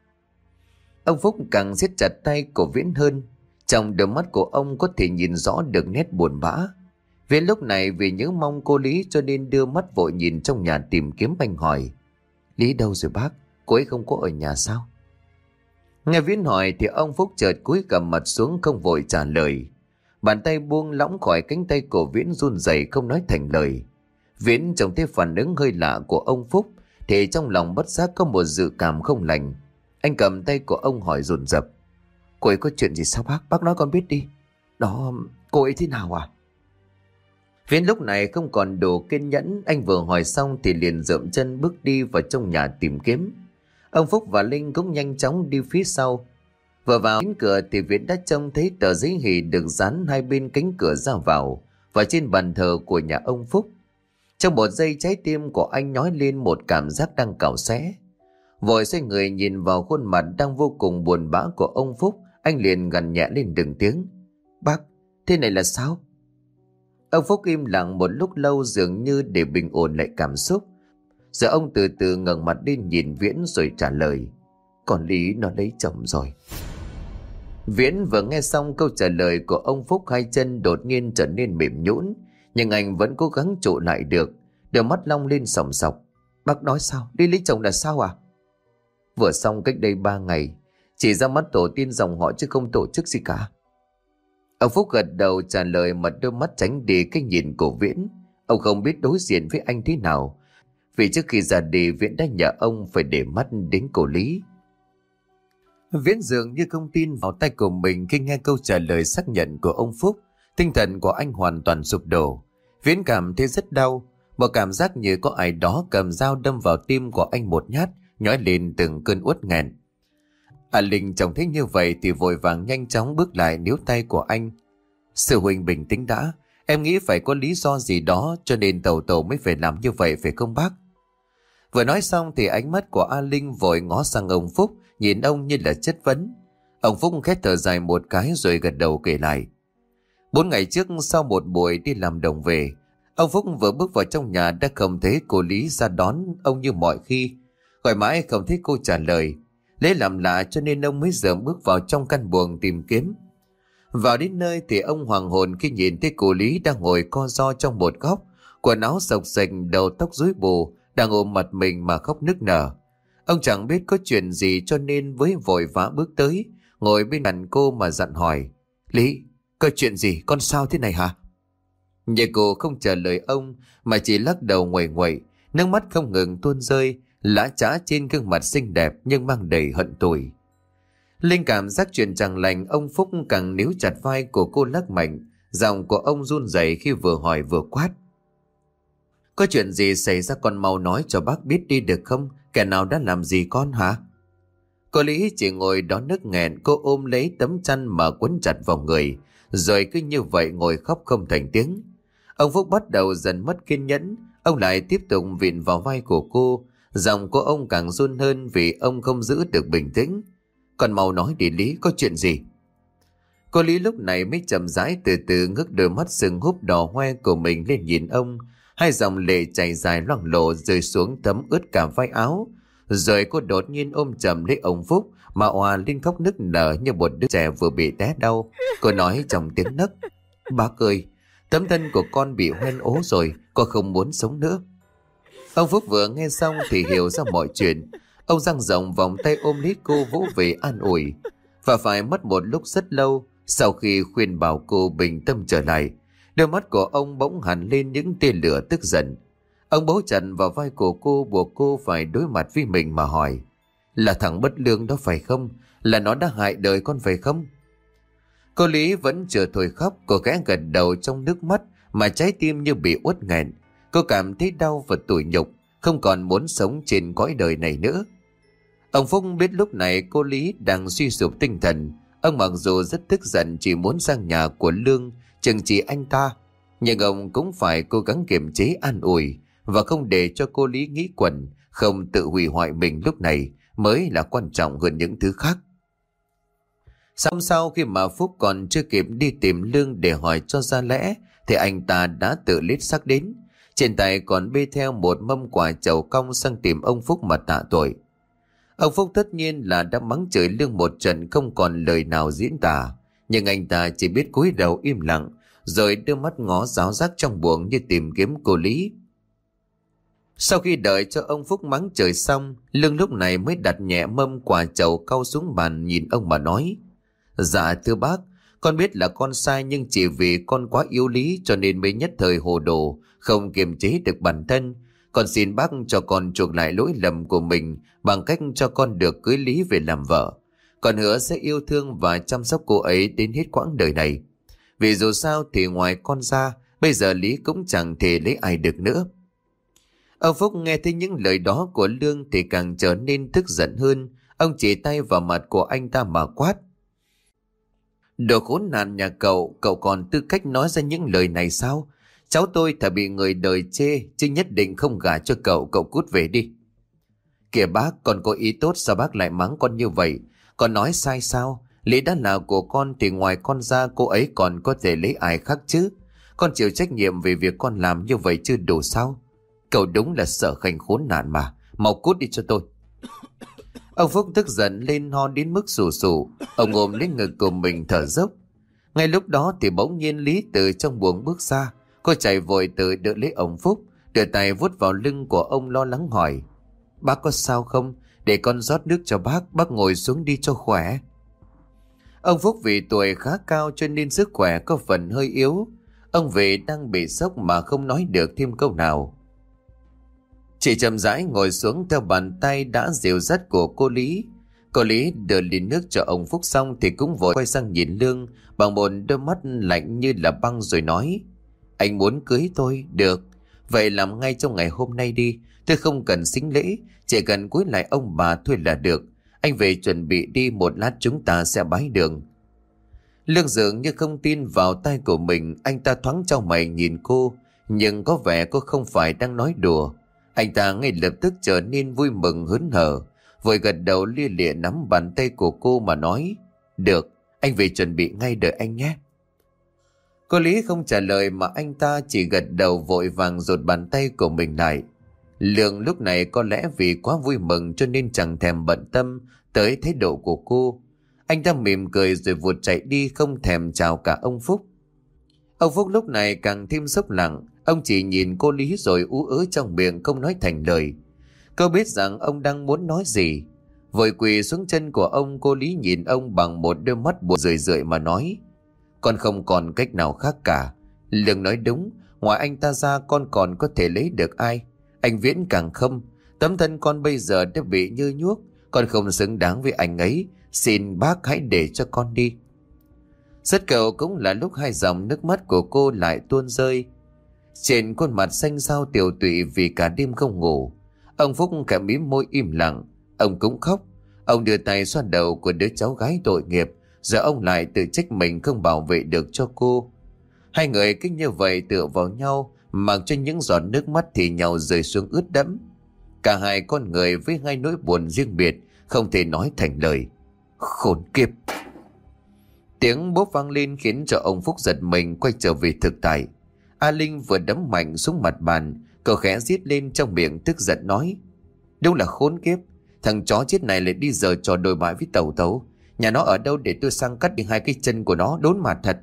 Ông Phúc càng siết chặt tay của Viễn hơn. Trong đôi mắt của ông có thể nhìn rõ được nét buồn bã. Viễn lúc này vì nhớ mong cô Lý cho nên đưa mắt vội nhìn trong nhà tìm kiếm anh hỏi. Lý đâu rồi bác? Cô ấy không có ở nhà sao? Nghe Viễn hỏi thì ông Phúc chợt cúi gằm mặt xuống không vội trả lời. Bàn tay buông lỏng khỏi cánh tay của Viễn run rẩy không nói thành lời. Viễn trông thấy phản ứng hơi lạ của ông Phúc thì trong lòng bất giác có một dự cảm không lành. Anh cầm tay của ông hỏi dồn dập. Cô ấy có chuyện gì sao bác? Bác nói con biết đi. Đó, cô ấy thế nào à? Viễn lúc này không còn đủ kiên nhẫn. Anh vừa hỏi xong thì liền dậm chân bước đi vào trong nhà tìm kiếm. Ông Phúc và Linh cũng nhanh chóng đi phía sau. Vừa vào đến cửa thì Viễn đã trông thấy tờ giấy hỷ được dán hai bên cánh cửa ra vào và trên bàn thờ của nhà ông Phúc. Trong một giây trái tim của anh nhói lên một cảm giác đang cào xé. Vội xoay người nhìn vào khuôn mặt đang vô cùng buồn bã của ông Phúc, anh liền gằn nhẹ lên từng tiếng. Bác, thế này là sao? Ông Phúc im lặng một lúc lâu dường như để bình ổn lại cảm xúc. Giờ ông từ từ ngẩng mặt lên nhìn Viễn rồi trả lời. Còn Lý nó lấy chồng rồi. Viễn vừa nghe xong câu trả lời của ông Phúc, hai chân đột nhiên trở nên mềm nhũn, nhưng anh vẫn cố gắng trụ lại được, đôi mắt long lên sòng sọc. Bác nói sao? Đi lấy chồng là sao à? Vừa xong cách đây ba ngày, chỉ ra mắt tổ tiên dòng họ chứ không tổ chức gì cả. Ông Phúc gật đầu trả lời mà đôi mắt tránh đi cái nhìn của Viễn. Ông không biết đối diện với anh thế nào, vì trước khi ra đi Viễn đã nhờ ông phải để mắt đến cô Lý. Viễn dường như không tin vào tay của mình khi nghe câu trả lời xác nhận của ông Phúc. Tinh thần của anh hoàn toàn sụp đổ. Viễn cảm thấy rất đau, một cảm giác như có ai đó cầm dao đâm vào tim của anh một nhát, nhói lên từng cơn uất nghẹn. À Linh trông thấy như vậy thì vội vàng nhanh chóng bước lại níu tay của anh. Sư huynh bình tĩnh đã, em nghĩ phải có lý do gì đó cho nên Tàu Tàu mới phải làm như vậy phải không bác? Vừa nói xong thì ánh mắt của A Linh vội ngó sang ông Phúc, nhìn ông như là chất vấn. Ông Phúc khét thở dài một cái rồi gật đầu kể lại. Bốn ngày trước sau một buổi đi làm đồng về, ông Phúc vừa bước vào trong nhà đã không thấy cô Lý ra đón ông như mọi khi. Gọi mãi không thấy cô trả lời. Lấy làm lạ cho nên ông mới dợm bước vào trong căn buồng tìm kiếm. Vào đến nơi thì ông hoàng hồn khi nhìn thấy cô Lý đang ngồi co ro trong một góc, quần áo xộc xệch, đầu tóc rối bù, đang ôm mặt mình mà khóc nức nở. Ông chẳng biết có chuyện gì cho nên với vội vã bước tới, ngồi bên cạnh cô mà dặn hỏi. Lý, có chuyện gì, con sao thế này hả? Nhưng cô không trả lời ông mà chỉ lắc đầu nguậy nguậy, nước mắt không ngừng tuôn rơi, lã chã trên gương mặt xinh đẹp nhưng mang đầy hận tủi. Linh cảm giác chuyện chẳng lành, ông Phúc càng níu chặt vai của cô lắc mạnh, giọng của ông run rẩy khi vừa hỏi vừa quát. Có chuyện gì xảy ra con mau nói cho bác biết đi được không? Kẻ nào đã làm gì con hả? Cô Lý chỉ ngồi đó nức nghẹn, cô ôm lấy tấm chăn mà quấn chặt vào người, rồi cứ như vậy ngồi khóc không thành tiếng. Ông Phúc bắt đầu dần mất kiên nhẫn, ông lại tiếp tục vịn vào vai của cô, giọng của ông càng run hơn vì ông không giữ được bình tĩnh. Con mau nói đi Lý, có chuyện gì? Cô Lý lúc này mới chậm rãi từ từ ngước đôi mắt sưng húp đỏ hoe của mình lên nhìn ông. Hai dòng lệ chảy dài loang lộ rơi xuống thấm ướt cả vai áo. Rồi cô đột nhiên ôm chầm lấy ông Phúc mà òa lên khóc nức nở như một đứa trẻ vừa bị té đau. Cô nói trong tiếng nấc. Bác ơi, tấm thân của con bị hoen ố rồi, con không muốn sống nữa. Ông Phúc vừa nghe xong thì hiểu ra mọi chuyện. Ông dang rộng vòng tay ôm lấy cô vỗ về an ủi. Và phải mất một lúc rất lâu, sau khi khuyên bảo cô bình tâm trở lại, đôi mắt của ông bỗng hẳn lên những tia lửa tức giận. Ông bấu chặt vào vai của cô, buộc cô phải đối mặt với mình mà hỏi. Là thằng bất lương đó phải không? Là nó đã hại đời con phải không? Cô Lý vẫn chưa thôi khóc, cô khẽ gật đầu trong nước mắt mà trái tim như bị uất nghẹn. Cô cảm thấy đau và tủi nhục, không còn muốn sống trên cõi đời này nữa. Ông Phúc biết lúc này cô Lý đang suy sụp tinh thần. Ông mặc dù rất tức giận chỉ muốn sang nhà của Lương trừng trị anh ta, nhưng ông cũng phải cố gắng kiềm chế an ủi và không để cho cô Lý nghĩ quẩn, không tự hủy hoại mình lúc này mới là quan trọng hơn những thứ khác. Xong sau khi mà Phúc còn chưa kịp đi tìm Lương để hỏi cho ra lẽ thì anh ta đã tự lết xác đến. Trên tay còn bê theo một mâm quả trầu cong sang tìm ông Phúc mà tạ tội. Ông Phúc tất nhiên là đã mắng chửi Lương một trận không còn lời nào diễn tả, nhưng anh ta chỉ biết cúi đầu im lặng rồi đưa mắt ngó giáo giác trong buồng như tìm kiếm cô Lý. Sau khi đợi cho ông Phúc mắng chửi xong, Lương lúc này mới đặt nhẹ mâm quả trầu cau xuống bàn nhìn ông mà nói. Dạ thưa bác, con biết là con sai nhưng chỉ vì con quá yếu lý cho nên mới nhất thời hồ đồ, không kiềm chế được bản thân. Con xin bác cho con chuộc lại lỗi lầm của mình bằng cách cho con được cưới Lý về làm vợ. Con hứa sẽ yêu thương và chăm sóc cô ấy đến hết quãng đời này. Vì dù sao thì ngoài con ra, bây giờ Lý cũng chẳng thể lấy ai được nữa. Ông Phúc nghe thấy những lời đó của Lương thì càng trở nên tức giận hơn. Ông chỉ tay vào mặt của anh ta mà quát: Đồ khốn nạn nhà cậu, cậu còn tư cách nói ra những lời này sao? Cháu tôi thà bị người đời chê, chứ nhất định không gả cho cậu, cậu cút về đi. Kìa bác, con có ý tốt sao bác lại mắng con như vậy? Con nói sai sao? Lý đã là của con thì ngoài con ra cô ấy còn có thể lấy ai khác chứ? Con chịu trách nhiệm về việc con làm như vậy chứ đủ sao? Cậu đúng là sợ khanh khốn nạn mà, mau cút đi cho tôi. Ông Phúc tức giận lên ho đến mức sù sù. Ông ôm lấy ngực của mình thở dốc. Ngay lúc đó thì bỗng nhiên Lý từ trong buồng bước ra. Cô chạy vội tới đỡ lấy ông Phúc, đưa tay vuốt vào lưng của ông lo lắng hỏi: Bác có sao không? Để con rót nước cho bác, bác ngồi xuống đi cho khỏe. Ông Phúc vì tuổi khá cao cho nên sức khỏe có phần hơi yếu. Ông về đang bị sốc mà không nói được thêm câu nào. Chỉ chậm rãi ngồi xuống theo bàn tay đã dìu dắt của cô Lý. Cô Lý đưa ly nước cho ông Phúc xong thì cũng vội quay sang nhìn Lương bằng một đôi mắt lạnh như là băng rồi nói: Anh muốn cưới tôi, được. Vậy làm ngay trong ngày hôm nay đi. Tôi không cần sính lễ, chỉ cần cúi lại ông bà thôi là được. Anh về chuẩn bị đi, một lát chúng ta sẽ bái đường. Lương dường như không tin vào tai của mình. Anh ta thoáng trao mày nhìn cô, nhưng có vẻ cô không phải đang nói đùa. Anh ta ngay lập tức trở nên vui mừng hớn hở, vội gật đầu lia lịa nắm bàn tay của cô mà nói: Được, anh về chuẩn bị ngay, đợi anh nhé. Cô Lý không trả lời mà anh ta chỉ gật đầu vội vàng rụt bàn tay của mình lại. Lương lúc này có lẽ vì quá vui mừng cho nên chẳng thèm bận tâm tới thái độ của cô. Anh ta mỉm cười rồi vụt chạy đi, không thèm chào cả ông Phúc. Ông Phúc lúc này càng thêm sốc lặng. Ông chỉ nhìn cô Lý rồi ú ớ trong miệng không nói thành lời. Cô biết rằng ông đang muốn nói gì. Vội quỳ xuống chân của ông, cô Lý nhìn ông bằng một đôi mắt buồn rười rượi mà nói: Con không còn cách nào khác cả. Lương nói đúng, ngoài anh ta ra con còn có thể lấy được ai? Anh Viễn càng không. Tấm thân con bây giờ đã bị như nhuốc, con không xứng đáng với anh ấy. Xin bác hãy để cho con đi. Rất cậu cũng là lúc hai dòng nước mắt của cô lại tuôn rơi. Trên khuôn mặt xanh xao tiều tụy vì cả đêm không ngủ. Ông Phúc cả mím môi im lặng. Ông cũng khóc. Ông đưa tay xoa đầu của đứa cháu gái tội nghiệp. Giờ ông lại tự trách mình không bảo vệ được cho cô. Hai người cứ như vậy tựa vào nhau, mặc cho những giọt nước mắt thì nhau rơi xuống ướt đẫm. Cả hai con người với hai nỗi buồn riêng biệt, không thể nói thành lời. Khốn kiếp! Tiếng bốp vang lên khiến cho ông Phúc giật mình quay trở về thực tại. A Linh vừa đấm mạnh xuống mặt bàn, cậu khẽ rít lên trong miệng tức giận nói: Đúng là khốn kiếp! Thằng chó chết này lại đi giờ trò đồi bại với Tẩu Tấu. Nhà nó ở đâu để tôi sang cắt đi hai cái chân của nó, đốn mặt thật.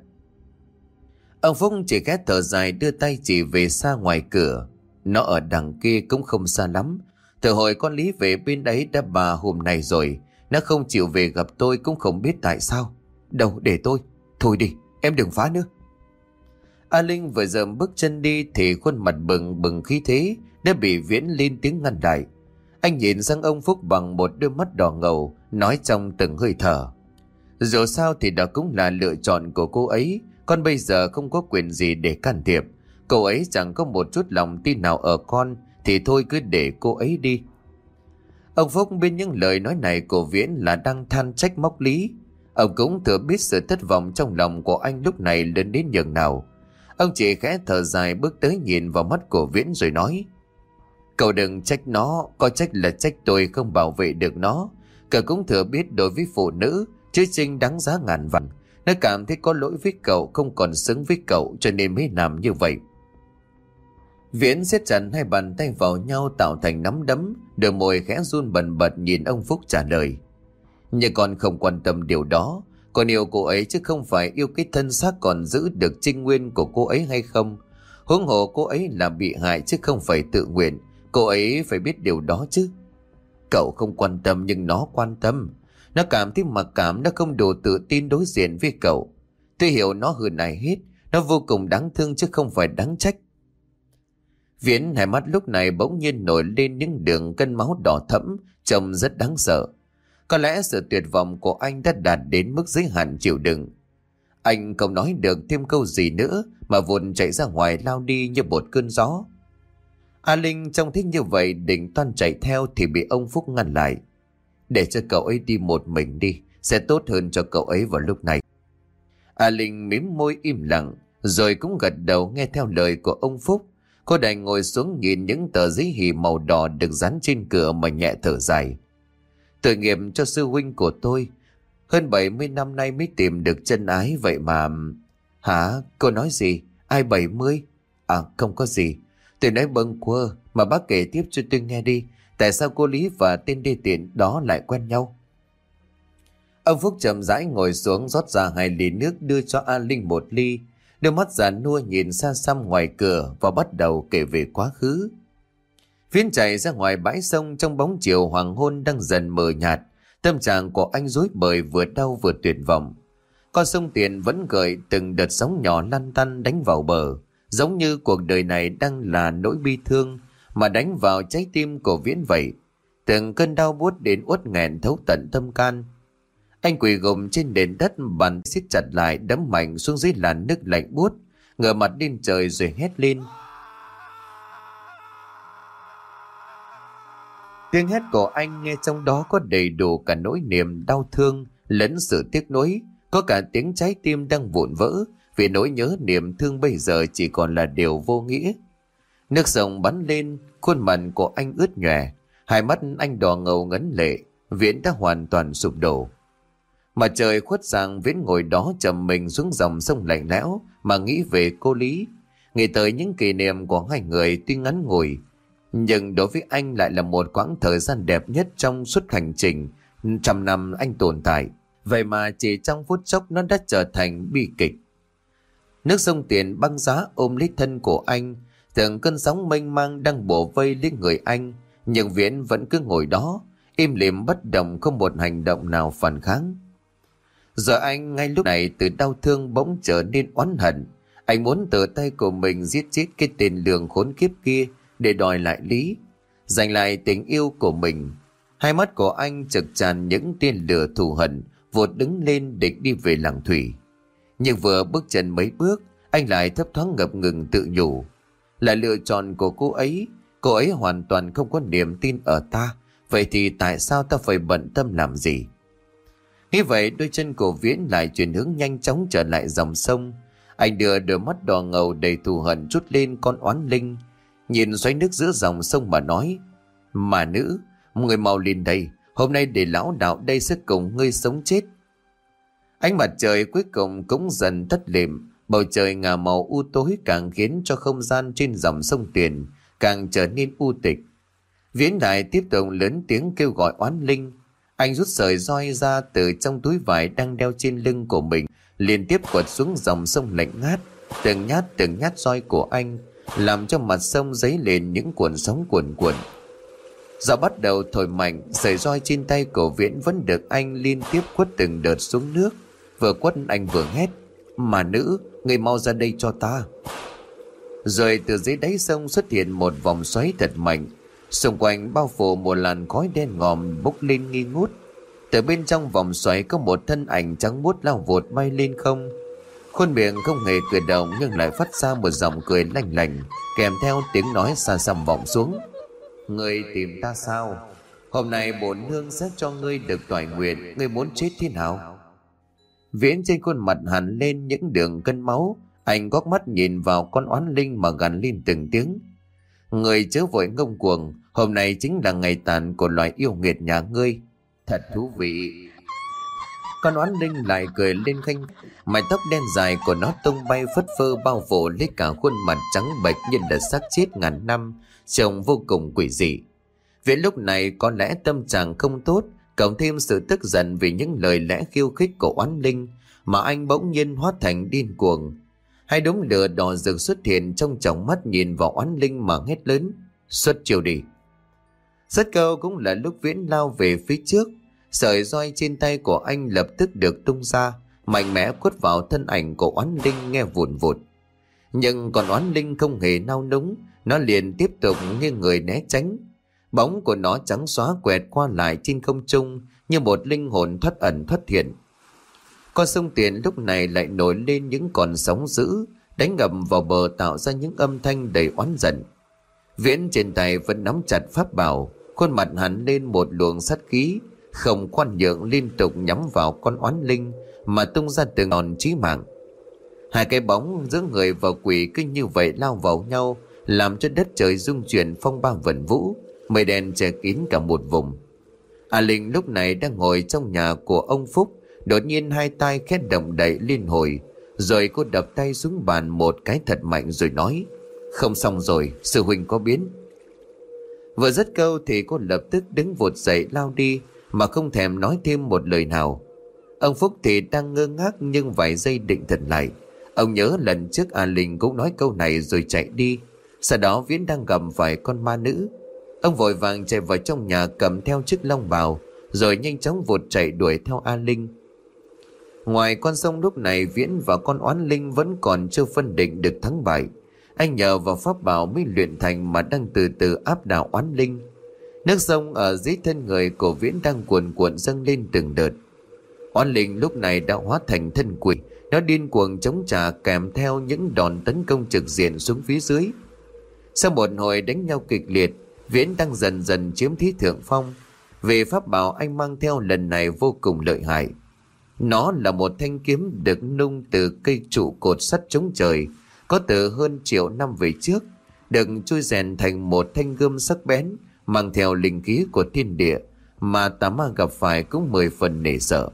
Ông Phúc chỉ khẽ thở dài đưa tay chỉ về xa ngoài cửa. Nó ở đằng kia cũng không xa lắm. Từ hồi con Lý về bên đấy đã ba hôm nay rồi. Nó không chịu về gặp tôi cũng không biết tại sao. Đâu để tôi. Thôi đi, em đừng phá nữa. A Linh vừa dầm bước chân đi thì khuôn mặt bừng bừng khí thế đã bị Viễn lên tiếng ngăn lại. Anh nhìn sang ông Phúc bằng một đôi mắt đỏ ngầu, nói trong từng hơi thở: Dù sao thì đó cũng là lựa chọn của cô ấy. Con bây giờ không có quyền gì để can thiệp. Cô ấy chẳng có một chút lòng tin nào ở con, thì thôi cứ để cô ấy đi. Ông Phúc bên những lời nói này của Viễn là đang than trách móc Lý. Ông cũng thừa biết sự thất vọng trong lòng của anh lúc này lớn đến nhường nào. Ông chỉ khẽ thở dài bước tới nhìn vào mắt của Viễn rồi nói: Cậu đừng trách nó, có trách là trách tôi không bảo vệ được nó. Cậu cũng thừa biết đối với phụ nữ, chữ trinh đáng giá ngàn vàng. Nó cảm thấy có lỗi với cậu, không còn xứng với cậu cho nên mới làm như vậy. Viễn siết chặt hai bàn tay vào nhau tạo thành nắm đấm, đôi môi khẽ run bần bật nhìn ông Phúc trả lời: Nhưng con không quan tâm điều đó. Con yêu cô ấy chứ không phải yêu cái thân xác còn giữ được trinh nguyên của cô ấy hay không. Huống hồ cô ấy là bị hại chứ không phải tự nguyện. Cô ấy phải biết điều đó chứ. Cậu không quan tâm nhưng nó quan tâm. Nó cảm thấy mặc cảm, nó không đủ tự tin đối diện với cậu. Tôi hiểu nó hơn ai hết. Nó vô cùng đáng thương chứ không phải đáng trách. Viễn hai mắt lúc này bỗng nhiên nổi lên những đường cân máu đỏ thẫm, trông rất đáng sợ. Có lẽ sự tuyệt vọng của anh đã đạt đến mức giới hạn chịu đựng. Anh không nói được thêm câu gì nữa mà vụt chạy ra ngoài lao đi như một cơn gió. A Linh trông thích như vậy định toan chạy theo thì bị ông Phúc ngăn lại. Để cho cậu ấy đi một mình đi, sẽ tốt hơn cho cậu ấy vào lúc này. A Linh mím môi im lặng, rồi cũng gật đầu nghe theo lời của ông Phúc. Cô đành ngồi xuống nhìn những tờ giấy hì màu đỏ được dán trên cửa mà nhẹ thở dài. Tội nghiệp cho sư huynh của tôi, hơn bảy mươi năm nay mới tìm được chân ái vậy mà... Hả? Cô nói gì? Ai bảy mươi? À không có gì. Tôi nói bâng quơ, mà bác kể tiếp cho tôi nghe đi. Tại sao cô Lý và tên đê tiện đó lại quen nhau? Ông Phúc chậm rãi ngồi xuống rót ra hai ly nước đưa cho A Linh một ly. Đôi mắt già nua nhìn xa xăm ngoài cửa và bắt đầu kể về quá khứ. Phiến chạy ra ngoài bãi sông trong bóng chiều hoàng hôn đang dần mờ nhạt. Tâm trạng của anh rối bời vừa đau vừa tuyệt vọng. Con sông Tiền vẫn gợi từng đợt sóng nhỏ lăn tăn đánh vào bờ. Giống như cuộc đời này đang là nỗi bi thương mà đánh vào trái tim của Viễn vậy. Từng cơn đau buốt đến uất nghẹn thấu tận tâm can. Anh quỳ gục trên nền đất, bàn siết chặt lại đấm mạnh xuống dưới làn nước lạnh buốt, ngửa mặt lên trời rồi hét lên. Tiếng hét của anh nghe trong đó có đầy đủ cả nỗi niềm đau thương lẫn sự tiếc nuối, có cả tiếng trái tim đang vụn vỡ vì nỗi nhớ niềm thương bây giờ chỉ còn là điều vô nghĩa. Nước sông bắn lên, khuôn mặt của anh ướt nhòe, hai mắt anh đỏ ngầu ngấn lệ. Viễn đã hoàn toàn sụp đổ. Mà trời khuất sáng, Viễn ngồi đó trầm mình xuống dòng sông lạnh lẽo mà nghĩ về cô Lý, nghĩ tới những kỷ niệm của hai người tuy ngắn ngủi, nhưng đối với anh lại là một quãng thời gian đẹp nhất trong suốt hành trình trăm năm anh tồn tại. Vậy mà chỉ trong phút chốc nó đã trở thành bi kịch. Nước sông Tiền băng giá ôm lấy thân của anh, từng cơn sóng mênh mang đang bổ vây lên người anh, nhưng Viễn vẫn cứ ngồi đó im lìm bất động, không một hành động nào phản kháng. Giờ anh ngay lúc này từ đau thương bỗng trở nên oán hận. Anh muốn tự tay của mình giết chết cái tên lường khốn kiếp kia để đòi lại Lý, giành lại tình yêu của mình. Hai mắt của anh trực tràn những tia lửa thù hận, vụt đứng lên định đi về làng Thủy. Nhưng vừa bước chân mấy bước, anh lại thấp thoáng ngập ngừng tự nhủ. Là lựa chọn của cô ấy, cô ấy hoàn toàn không có niềm tin ở ta. Vậy thì tại sao ta phải bận tâm làm gì? Nghĩ vậy, đôi chân của Viễn lại chuyển hướng nhanh chóng trở lại dòng sông. Anh đưa đôi mắt đỏ ngầu đầy thù hận trút lên con oán linh, nhìn xoáy nước giữa dòng sông mà nói: Mà nữ, người mau lên đây, hôm nay để lão đạo đây sẽ cùng ngươi sống chết. Ánh mặt trời cuối cùng cũng dần tắt lịm, bầu trời ngả màu u tối càng khiến cho không gian trên dòng sông Tiền càng trở nên u tịch. Viễn lại tiếp tục lớn tiếng kêu gọi oán linh. Anh rút sợi roi ra từ trong túi vải đang đeo trên lưng của mình, liên tiếp quật xuống dòng sông lạnh ngát. Từng nhát từng nhát roi của anh làm cho mặt sông dấy lên những cuộn sóng cuồn cuộn. Gió bắt đầu thổi mạnh, sợi roi trên tay của Viễn vẫn được anh liên tiếp quất từng đợt xuống nước. Vừa quất anh vừa hét: Mà nữ, người mau ra đây cho ta. Rồi từ dưới đáy sông xuất hiện một vòng xoáy thật mạnh, xung quanh bao phủ một làn khói đen ngòm bốc lên nghi ngút. Từ bên trong vòng xoáy có một thân ảnh trắng muốt lao vụt bay lên không. Khuôn miệng không hề cử động nhưng lại phát ra một giọng cười lanh lành, kèm theo tiếng nói xa xăm vọng xuống: Ngươi tìm ta sao? Hôm nay bổn nương sẽ cho ngươi được toại nguyện. Ngươi muốn chết thế nào? Viễn trên khuôn mặt hằn lên những đường cân máu. Anh góc mắt nhìn vào con oán linh mà gằn lên từng tiếng: Ngươi chớ vội ngông cuồng, hôm nay chính là ngày tàn của loài yêu nghiệt nhà ngươi. Thật thú vị. Con oán linh lại cười lên khanh, mái tóc đen dài của nó tung bay phất phơ bao phủ lấy cả khuôn mặt trắng bệch như là xác chết ngàn năm, trông vô cùng quỷ dị. Viễn lúc này có lẽ tâm trạng không tốt, cộng thêm sự tức giận vì những lời lẽ khiêu khích của oán linh, mà anh bỗng nhiên hóa thành điên cuồng. Hai đốm lửa đỏ rực xuất hiện trong tròng mắt nhìn vào oán linh mà hét lớn: Xuất chiêu đi! Rất câu cũng là lúc Viễn lao về phía trước. Sợi roi trên tay của anh lập tức được tung ra, mạnh mẽ quất vào thân ảnh của oán linh nghe vụn vụt. Nhưng còn oán linh không hề nao núng, nó liền tiếp tục như người né tránh. Bóng của nó trắng xóa quẹt qua lại trên không trung như một linh hồn thoát ẩn thoát hiện. Con sông Tiền lúc này lại nổi lên những con sóng dữ, đánh ngập vào bờ tạo ra những âm thanh đầy oán giận. Viễn trên tay vẫn nắm chặt pháp bảo, khuôn mặt hắn lên một luồng sát khí, không khoan nhượng, liên tục nhắm vào con oán linh mà tung ra từng đòn chí mạng. Hai cái bóng giữa người và quỷ cứ như vậy lao vào nhau, làm cho đất trời rung chuyển, phong ba vần vũ, mây đen che kín cả một vùng. A Linh lúc này đang ngồi trong nhà của ông Phúc, đột nhiên hai tay khẽ động đậy liên hồi, rồi cô đập tay xuống bàn một cái thật mạnh rồi nói: "Không xong rồi, sư huynh có biến." Vừa dứt câu thì cô lập tức đứng vụt dậy lao đi mà không thèm nói thêm một lời nào. Ông Phúc thì đang ngơ ngác nhưng vài giây định thần lại. Ông nhớ lần trước A Linh cũng nói câu này rồi chạy đi. Sau đó Viễn đang gặp phải con ma nữ. Ông vội vàng chạy vào trong nhà cầm theo chiếc long bào, rồi nhanh chóng vụt chạy đuổi theo A Linh. Ngoài con sông lúc này Viễn và con oán linh vẫn còn chưa phân định được thắng bại. Anh nhờ vào pháp bảo mới luyện thành mà đang từ từ áp đảo oán linh. Nước sông ở dưới thân người của Viễn đang cuồn cuộn dâng lên từng đợt. Oán linh lúc này đã hóa thành thân quỷ, nó điên cuồng chống trả kèm theo những đòn tấn công trực diện xuống phía dưới. Sau một hồi đánh nhau kịch liệt, Viễn đang dần dần chiếm thế thượng phong. Vì pháp bảo anh mang theo lần này vô cùng lợi hại. Nó là một thanh kiếm được nung từ cây trụ cột sắt chống trời, có từ hơn triệu năm về trước, được chui rèn thành một thanh gươm sắc bén, mang theo linh khí của thiên địa, mà tà ma gặp phải cũng mười phần nể sợ.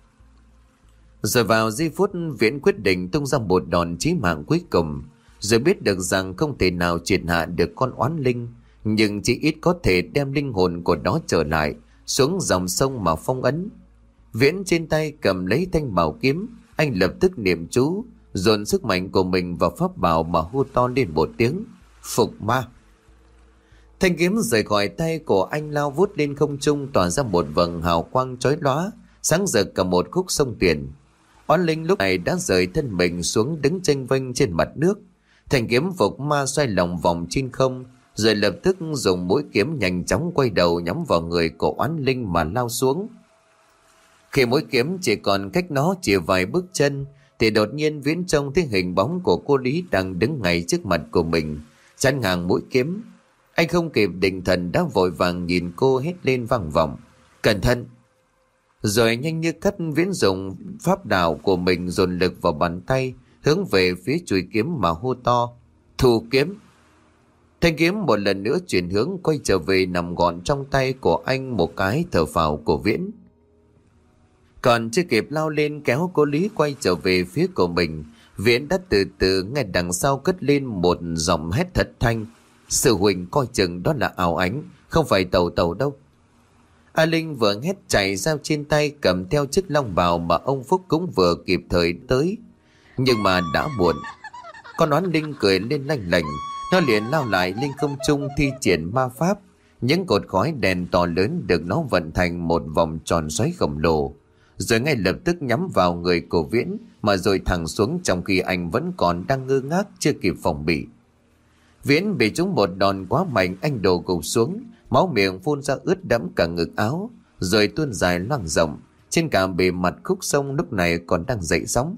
Rồi vào giây phút Viễn quyết định tung ra một đòn chí mạng cuối cùng, rồi biết được rằng không thể nào triệt hạ được con oán linh, nhưng chỉ ít có thể đem linh hồn của nó trở lại xuống dòng sông mà phong ấn. Viễn trên tay cầm lấy thanh bảo kiếm, anh lập tức niệm chú, dồn sức mạnh của mình vào pháp bảo mà hô to lên một tiếng: "Phục ma!" Thanh kiếm rời khỏi tay của anh lao vút lên không trung, tỏa ra một vầng hào quang chói lóa, sáng rực cả một khúc sông Tiền. Oán linh lúc này đã rời thân mình xuống đứng chênh vênh trên mặt nước. Thanh kiếm phục ma xoay lòng vòng trên không, rồi lập tức dùng mũi kiếm nhanh chóng quay đầu nhắm vào người của oán linh mà lao xuống. Khi mũi kiếm chỉ còn cách nó chỉ vài bước chân, thì đột nhiên Viễn trông thấy hình bóng của cô Lý đang đứng ngay trước mặt của mình, chắn ngang mũi kiếm. Anh không kịp định thần đã vội vàng nhìn cô hét lên vang vọng: "Cẩn thận!" Rồi nhanh như cắt, Viễn dùng pháp đạo của mình dồn lực vào bàn tay, hướng về phía chuôi kiếm mà hô to: "Thu kiếm!" Thanh kiếm một lần nữa chuyển hướng, quay trở về nằm gọn trong tay của anh một cái thở phào của Viễn. Còn chưa kịp lao lên kéo cô Lý quay trở về phía của mình, Viễn đã từ từ nghe đằng sau cất lên một giọng hét thật thanh: "Sư huynh coi chừng, đó là ảo ảnh, không phải tàu tàu đâu." A Linh vừa hét chạy ra trên tay cầm theo chiếc long bào mà ông Phúc cũng vừa kịp thời tới, nhưng mà đã muộn. Con oán linh cười lên lanh lảnh, nó liền lao lại lên không trung thi triển ma pháp. Những cột khói đèn to lớn được nó vận thành một vòng tròn xoáy khổng lồ, rồi ngay lập tức nhắm vào người của Viễn mà rồi thẳng xuống, trong khi anh vẫn còn đang ngơ ngác chưa kịp phòng bị. Viễn bị trúng một đòn quá mạnh, anh đổ gục xuống, máu miệng phun ra ướt đẫm cả ngực áo, rồi tuôn dài loang rộng trên cả bề mặt khúc sông lúc này còn đang dậy sóng.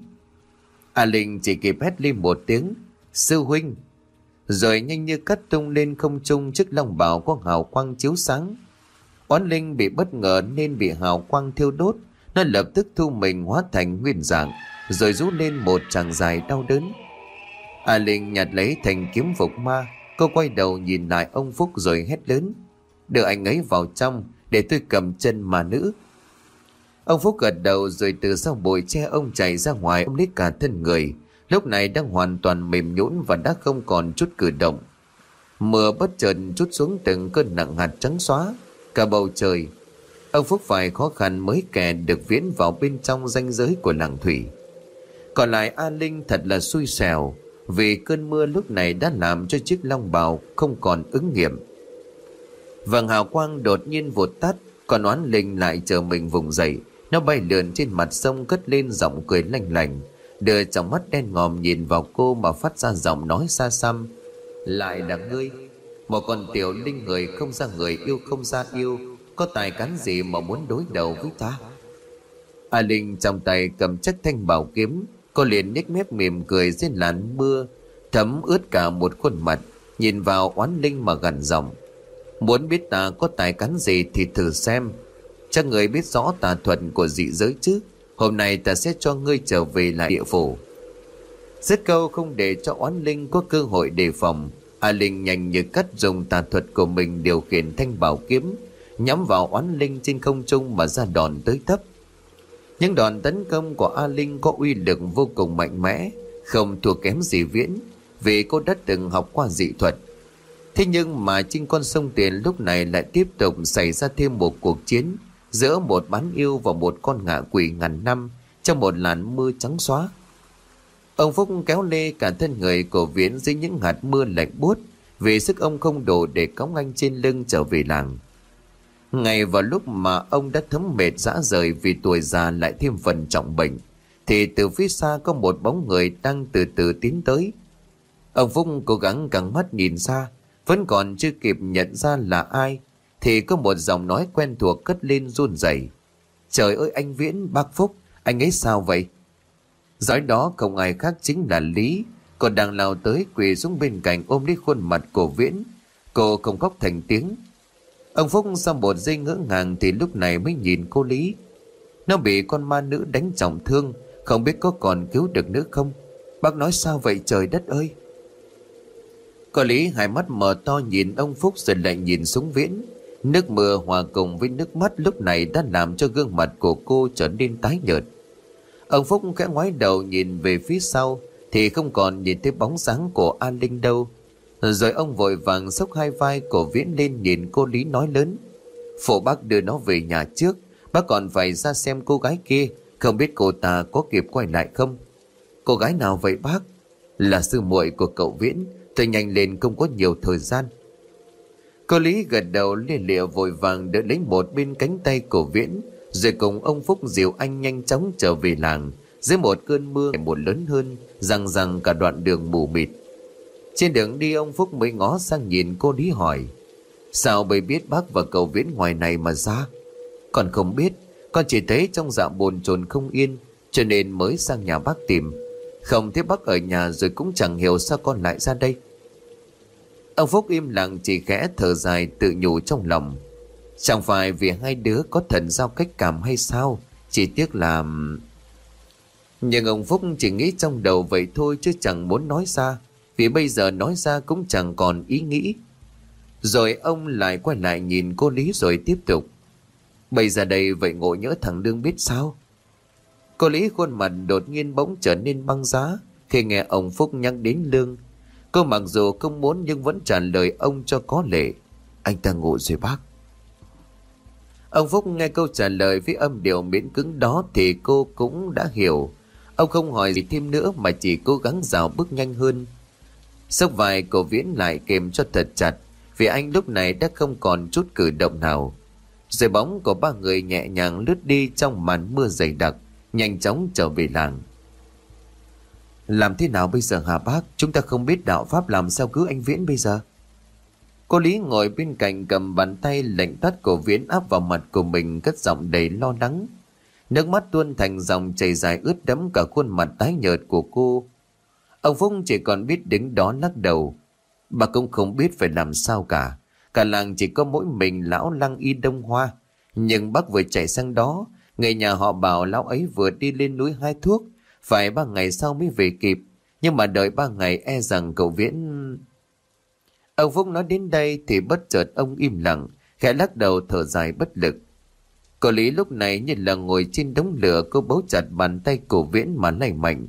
A Linh chỉ kịp hét lên một tiếng: "Sư huynh!" Rồi nhanh như cắt tung lên không trung, chiếc long bào có hào quang chiếu sáng. Oán linh bị bất ngờ nên bị hào quang thiêu đốt, nó lập tức thu mình hóa thành nguyên dạng, rồi rú lên một tràng dài đau đớn. A Linh nhặt lấy thanh kiếm phục ma, cô quay đầu nhìn lại ông Phúc rồi hét lớn: "Đưa anh ấy vào trong để tôi cầm chân ma nữ." Ông Phúc gật đầu rồi từ sau bụi tre ông chạy ra ngoài, ôm lấy cả thân người, lúc này đang hoàn toàn mềm nhũn và đã không còn chút cử động. Mưa bất chợt trút xuống từng cơn nặng hạt trắng xóa cả bầu trời. Ông Phúc phải khó khăn mới kè được Viễn vào bên trong ranh giới của làng thủy. Còn lại A Linh thật là xui xẻo, vì cơn mưa lúc này đã làm cho chiếc long bào không còn ứng nghiệm. Vầng hào quang đột nhiên vụt tắt, còn oán linh lại chờ mình vùng dậy. Nó bay lượn trên mặt sông cất lên giọng cười lanh lành, đưa trong mắt đen ngòm nhìn vào cô mà phát ra giọng nói xa xăm: "Lại là ngươi, một con tiểu linh người không ra người, yêu không ra yêu, có tài cán gì mà muốn đối đầu với ta?" A Linh trong tay cầm chắc thanh bảo kiếm, cô liền nhếch mép mỉm cười dưới làn mưa thấm ướt cả một khuôn mặt, nhìn vào oán linh mà gằn giọng: Muốn biết ta có tài cán gì thì thử xem. Chắc người biết rõ tà thuật của dị giới chứ? Hôm nay ta sẽ cho ngươi trở về lại địa phủ. Dứt câu không để cho oán linh có cơ hội đề phòng, A Linh nhanh như cắt dùng tà thuật của mình điều khiển thanh bảo kiếm nhắm vào oán linh trên không trung mà ra đòn tới tấp. Những đòn tấn công của A Linh có uy lực vô cùng mạnh mẽ, không thua kém gì Viễn, vì cô đã từng học qua dị thuật. Thế nhưng mà trên con sông Tiền lúc này lại tiếp tục xảy ra thêm một cuộc chiến giữa một bán yêu và một con ngạ quỷ ngàn năm trong một làn mưa trắng xóa. Ông Phúc kéo lê cả thân người của Viễn dưới những hạt mưa lạnh buốt, vì sức ông không đủ để cõng anh trên lưng trở về làng. Ngay vào lúc mà ông đã thấm mệt rã rời vì tuổi già lại thêm phần trọng bệnh, thì từ phía xa có một bóng người đang từ từ tiến tới. Ông Phúc cố gắng căng mắt nhìn xa, vẫn còn chưa kịp nhận ra là ai, thì có một giọng nói quen thuộc cất lên run rẩy: Trời ơi anh Viễn, bác Phúc, anh ấy sao vậy? Giói đó không ai khác chính là Lý. Cô đang lao tới quỳ xuống bên cạnh ôm lấy khuôn mặt của Viễn. Cô không khóc thành tiếng. Ông Phúc sau một giây ngỡ ngàng thì lúc này mới nhìn cô Lý. Nó bị con ma nữ đánh trọng thương, không biết có còn cứu được nữa không. Bác nói sao vậy trời đất ơi? Cô Lý hai mắt mở to nhìn ông Phúc rồi lại nhìn xuống Viễn. Nước mưa hòa cùng với nước mắt lúc này đã làm cho gương mặt của cô trở nên tái nhợt. Ông Phúc khẽ ngoái đầu nhìn về phía sau thì không còn nhìn thấy bóng dáng của An Linh đâu. Rồi ông vội vàng xốc hai vai của Viễn lên nhìn cô Lý nói lớn: Phụ bác đưa nó về nhà trước, bác còn phải ra xem cô gái kia, không biết cô ta có kịp quay lại không. Cô gái nào vậy bác? Là sư muội của cậu Viễn, tôi nhanh lên không có nhiều thời gian. Cô Lý gật đầu lia lịa vội vàng đỡ lấy một bên cánh tay của Viễn, rồi cùng ông Phúc dìu anh nhanh chóng trở về làng dưới một cơn mưa một lớn hơn, rằng rằng cả đoạn đường mù mịt. Trên đường đi ông Phúc mới ngó sang nhìn cô Lý hỏi: Sao bầy biết bác và cậu Viễn ngoài này mà ra? Con không biết, con chỉ thấy trong dạ bồn chồn không yên, cho nên mới sang nhà bác tìm. Không thấy bác ở nhà rồi cũng chẳng hiểu sao con lại ra đây. Ông Phúc im lặng chỉ khẽ thở dài tự nhủ trong lòng: Chẳng phải vì hai đứa có thần giao cách cảm hay sao? Chỉ tiếc là... Nhưng ông Phúc chỉ nghĩ trong đầu vậy thôi chứ chẳng muốn nói ra, vì bây giờ nói ra cũng chẳng còn ý nghĩ. Rồi ông lại quay lại nhìn cô Lý rồi tiếp tục: Bây giờ đây vậy ngộ nhỡ thằng Lương biết sao? Cô Lý khuôn mặt đột nhiên bỗng trở nên băng giá khi nghe ông Phúc nhắc đến Lương. Cô mặc dù không muốn nhưng vẫn trả lời ông cho có lệ: Anh ta ngộ rồi bác. Ông Phúc nghe câu trả lời với âm điệu miễn cứng đó thì cô cũng đã hiểu. Ông không hỏi gì thêm nữa mà chỉ cố gắng dạo bước nhanh hơn. Xốc vai của Viễn lại kềm cho thật chặt, vì anh lúc này đã không còn chút cử động nào. Rồi bóng của ba người nhẹ nhàng lướt đi trong màn mưa dày đặc, nhanh chóng trở về làng. Làm thế nào bây giờ hả bác? Chúng ta không biết đạo pháp, làm sao cứu anh Viễn bây giờ? Cô Lý ngồi bên cạnh cầm bàn tay lạnh toát của Viễn áp vào mặt của mình, cất giọng đầy lo lắng. Nước mắt tuôn thành dòng chảy dài ướt đẫm cả khuôn mặt tái nhợt của cô. Ông Phúc chỉ còn biết đứng đó lắc đầu. Bà cũng không biết phải làm sao cả. Cả làng chỉ có mỗi mình lão Lăng Y Đông Hoa. Nhưng bác vừa chạy sang đó, người nhà họ bảo lão ấy vừa đi lên núi hái thuốc, phải ba ngày sau mới về kịp. Nhưng mà đợi ba ngày e rằng cậu Viễn... Ông Phúc nói đến đây thì bất chợt ông im lặng, khẽ lắc đầu thở dài bất lực. Cô Lý lúc này như là ngồi trên đống lửa, cô bấu chặt bàn tay của Viễn mà lay mạnh.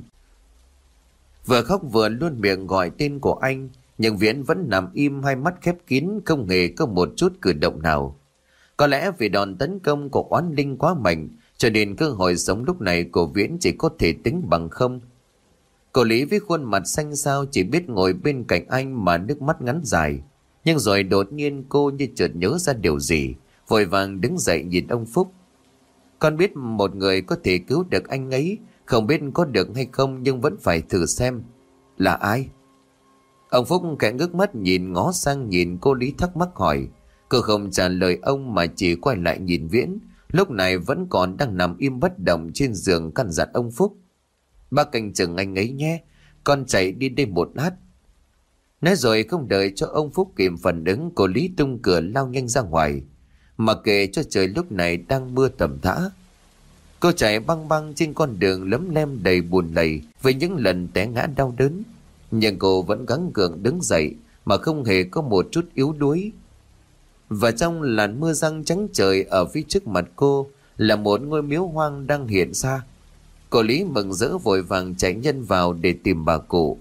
Vừa khóc vừa luôn miệng gọi tên của anh, nhưng Viễn vẫn nằm im, hai mắt khép kín, không hề có một chút cử động nào. Có lẽ vì đòn tấn công của oán linh quá mạnh, cho nên cơ hội sống lúc này của Viễn chỉ có thể tính bằng không. Cô Lý với khuôn mặt xanh xao chỉ biết ngồi bên cạnh anh mà nước mắt ngắn dài. Nhưng rồi đột nhiên cô như chợt nhớ ra điều gì, vội vàng đứng dậy nhìn ông Phúc. Con biết một người có thể cứu được anh ấy, không biết có được hay không nhưng vẫn phải thử xem. Là ai? Ông Phúc khẽ ngước mắt nhìn ngó sang nhìn cô Lý thắc mắc hỏi. Cô không trả lời ông mà chỉ quay lại nhìn Viễn, lúc này vẫn còn đang nằm im bất động trên giường, căn dặn ông Phúc: Bác canh chừng anh ấy nhé, con chạy đi đây một lát. Nói rồi không đợi cho ông Phúc kịp phản ứng, cô Lý tung cửa lao nhanh ra ngoài, mặc kệ cho trời lúc này đang mưa tầm tã. Cô chạy băng băng trên con đường lấm lem đầy bùn lầy với những lần té ngã đau đớn, nhưng cô vẫn gắng gượng đứng dậy mà không hề có một chút yếu đuối. Và trong làn mưa giăng trắng trời, ở phía trước mặt cô là một ngôi miếu hoang đang hiện ra. Cô Lý mừng rỡ vội vàng chạy nhân vào để tìm bà cụ,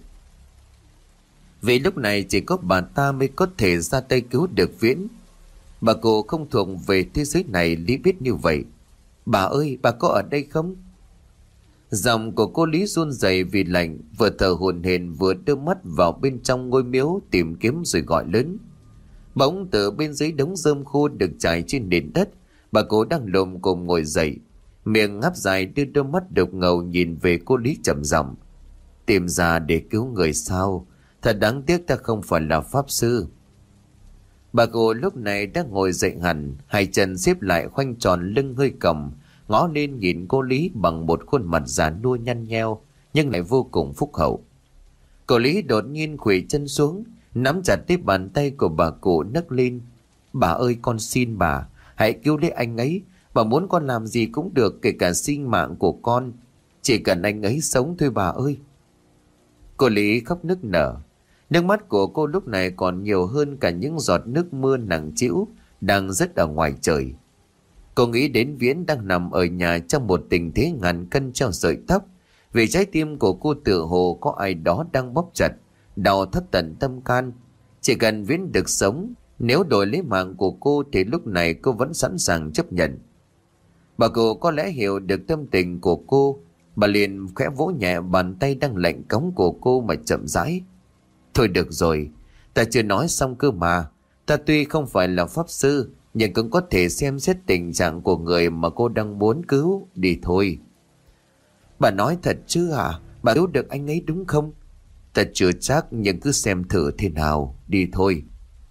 vì lúc này chỉ có bà ta mới có thể ra tay cứu được Viễn. Bà cụ không thuộc về thế giới này, Lý biết như vậy. Bà ơi, bà có ở đây không? Giọng của cô Lý run rẩy vì lạnh, vừa thở hổn hển vừa đưa mắt vào bên trong ngôi miếu tìm kiếm rồi gọi lớn. Bỗng từ bên dưới đống rơm khô được trải trên nền đất, bà cụ đang lồm cồm ngồi dậy, miệng ngáp dài, đưa đôi mắt đục ngầu nhìn về cô Lý trầm giọng. Tìm ra để cứu người sao? Thật đáng tiếc ta không phải là pháp sư. Bà cụ lúc này đã ngồi dậy hẳn, hai chân xếp lại khoanh tròn lưng hơi còng, ngó lên nhìn cô Lý bằng một khuôn mặt già nua nhăn nheo nhưng lại vô cùng phúc hậu. Cô Lý đột nhiên khuỵu chân xuống, nắm chặt lấy bàn tay của bà cụ nấc lên. Bà ơi, con xin bà, hãy cứu lấy anh ấy. Bà muốn con làm gì cũng được, kể cả sinh mạng của con. Chỉ cần anh ấy sống thôi bà ơi. Cô Lý khóc nức nở. Nước mắt của cô lúc này còn nhiều hơn cả những giọt nước mưa nặng trĩu đang rớt ở ngoài trời. Cô nghĩ đến Viễn đang nằm ở nhà trong một tình thế ngàn cân treo sợi tóc, vì trái tim của cô tự hồ có ai đó đang bóp chặt, đau thắt tận tâm can. Chỉ cần Viễn được sống, nếu đổi lấy mạng của cô thì lúc này cô vẫn sẵn sàng chấp nhận. Bà cụ có lẽ hiểu được tâm tình của cô, bà liền khẽ vỗ nhẹ bàn tay đang lạnh cống của cô mà chậm rãi. Thôi được rồi, ta chưa nói xong cơ mà. Ta tuy không phải là pháp sư, nhưng cũng có thể xem xét tình trạng của người mà cô đang muốn cứu. Đi thôi. Bà nói thật chứ hả? Bà cứu được anh ấy đúng không? Ta chưa chắc, nhưng cứ xem thử thế nào. Đi thôi.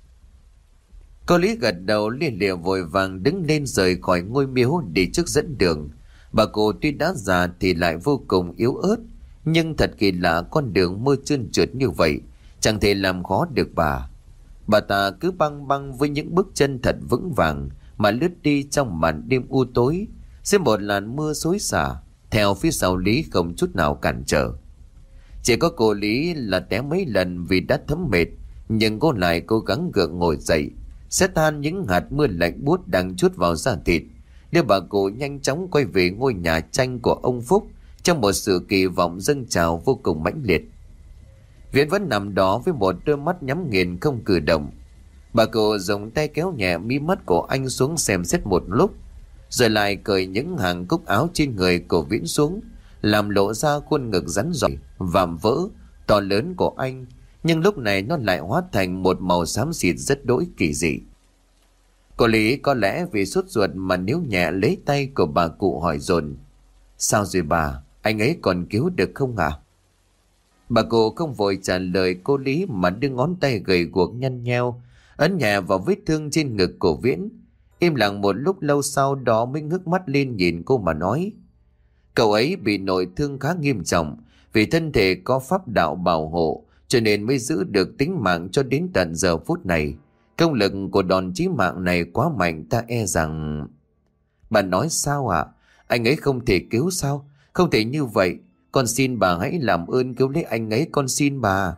Cô Lý gật đầu liên lịa vội vàng đứng lên rời khỏi ngôi miếu đi trước dẫn đường. Bà cụ tuy đã già thì lại vô cùng yếu ớt, nhưng thật kỳ lạ, con đường mưa trơn trượt như vậy chẳng thể làm khó được bà. Bà ta cứ băng băng với những bước chân thật vững vàng mà lướt đi trong màn đêm u tối, dưới một làn mưa xối xả, theo phía sau Lý không chút nào cản trở. Chỉ có cô Lý là té mấy lần vì đã thấm mệt, nhưng cô lại cố gắng gượng ngồi dậy, xé tan những hạt mưa lạnh buốt đang trút vào da thịt, đưa bà cụ nhanh chóng quay về ngôi nhà tranh của ông Phúc trong một sự kỳ vọng dâng trào vô cùng mãnh liệt. Viễn vẫn nằm đó với một đôi mắt nhắm nghiền không cử động. Bà cụ dùng tay kéo nhẹ mí mắt của anh xuống xem xét một lúc, rồi lại cởi những hàng cúc áo trên người của Viễn xuống, làm lộ ra khuôn ngực rắn rỏi, vạm vỡ, to lớn của anh, nhưng lúc này nó lại hóa thành một màu xám xịt rất đỗi kỳ dị. Cô Lý có lẽ vì sốt ruột mà níu nhẹ lấy tay của bà cụ hỏi dồn. Sao rồi bà, anh ấy còn cứu được không ạ? À? Bà cụ không vội trả lời cô Lý mà đưa ngón tay gầy guộc nhăn nheo ấn nhẹ vào vết thương trên ngực của Viễn. Im lặng một lúc lâu sau đó mới ngước mắt lên nhìn cô mà nói. Cậu ấy bị nội thương khá nghiêm trọng, vì thân thể có pháp đạo bảo hộ cho nên mới giữ được tính mạng cho đến tận giờ phút này. Công lực của đòn chí mạng này quá mạnh, ta e rằng... Bà nói sao ạ? À? Anh ấy không thể cứu sao? Không thể như vậy. Con xin bà hãy làm ơn cứu lấy anh ấy, con xin bà.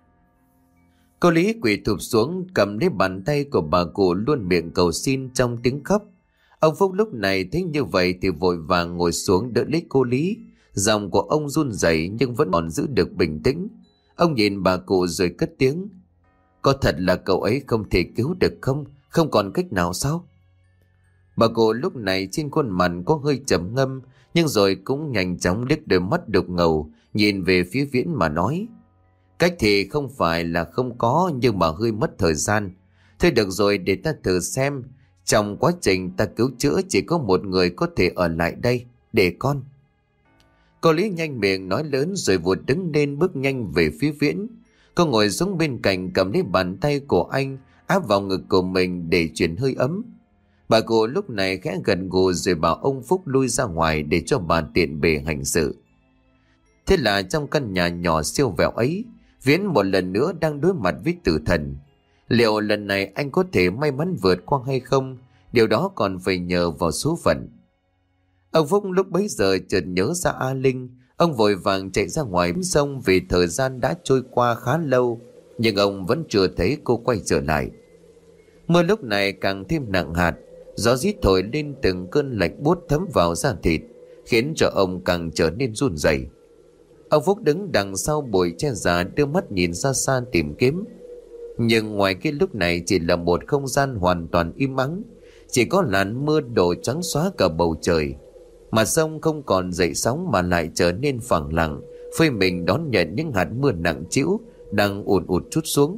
Cô Lý quỳ thụp xuống cầm lấy bàn tay của bà cụ, luôn miệng cầu xin trong tiếng khóc. Ông Phúc lúc này thấy như vậy thì vội vàng ngồi xuống đỡ lấy cô Lý. Giọng của ông run rẩy nhưng vẫn còn giữ được bình tĩnh. Ông nhìn bà cụ rồi cất tiếng. Có thật là cậu ấy không thể cứu được không? Không còn cách nào sao? Bà cụ lúc này trên khuôn mặt có hơi trầm ngâm, nhưng rồi cũng nhanh chóng liếc đôi mắt đục ngầu nhìn về phía Viễn mà nói. Cách thì không phải là không có, nhưng mà hơi mất thời gian. Thôi được rồi, để ta thử xem. Trong quá trình ta cứu chữa chỉ có một người có thể ở lại đây. Để con. Cô Lý nhanh miệng nói lớn rồi vụt đứng lên bước nhanh về phía Viễn. Cô ngồi xuống bên cạnh cầm lấy bàn tay của anh áp vào ngực của mình để truyền hơi ấm. Bà cụ lúc này khẽ gần gù rồi bảo ông Phúc lui ra ngoài để cho bà tiện bề hành sự. Thế là trong căn nhà nhỏ siêu vẹo ấy, Viễn một lần nữa đang đối mặt với tử thần. Liệu lần này anh có thể may mắn vượt qua hay không? Điều đó còn phải nhờ vào số phận. Ông Phúc lúc bấy giờ chợt nhớ ra A Linh. Ông vội vàng chạy ra ngoài sông vì thời gian đã trôi qua khá lâu, nhưng ông vẫn chưa thấy cô quay trở lại. Mưa lúc này càng thêm nặng hạt, gió rít thổi lên từng cơn lạnh buốt thấm vào da thịt, khiến cho ông càng trở nên run rẩy. Ông Phúc đứng đằng sau bụi tre già đưa mắt nhìn ra xa tìm kiếm. Nhưng ngoài kia lúc này chỉ là một không gian hoàn toàn im ắng, chỉ có làn mưa đổ trắng xóa cả bầu trời. Mà sông không còn dậy sóng mà lại trở nên phẳng lặng, phơi mình đón nhận những hạt mưa nặng trĩu đang ùn ùn trút xuống.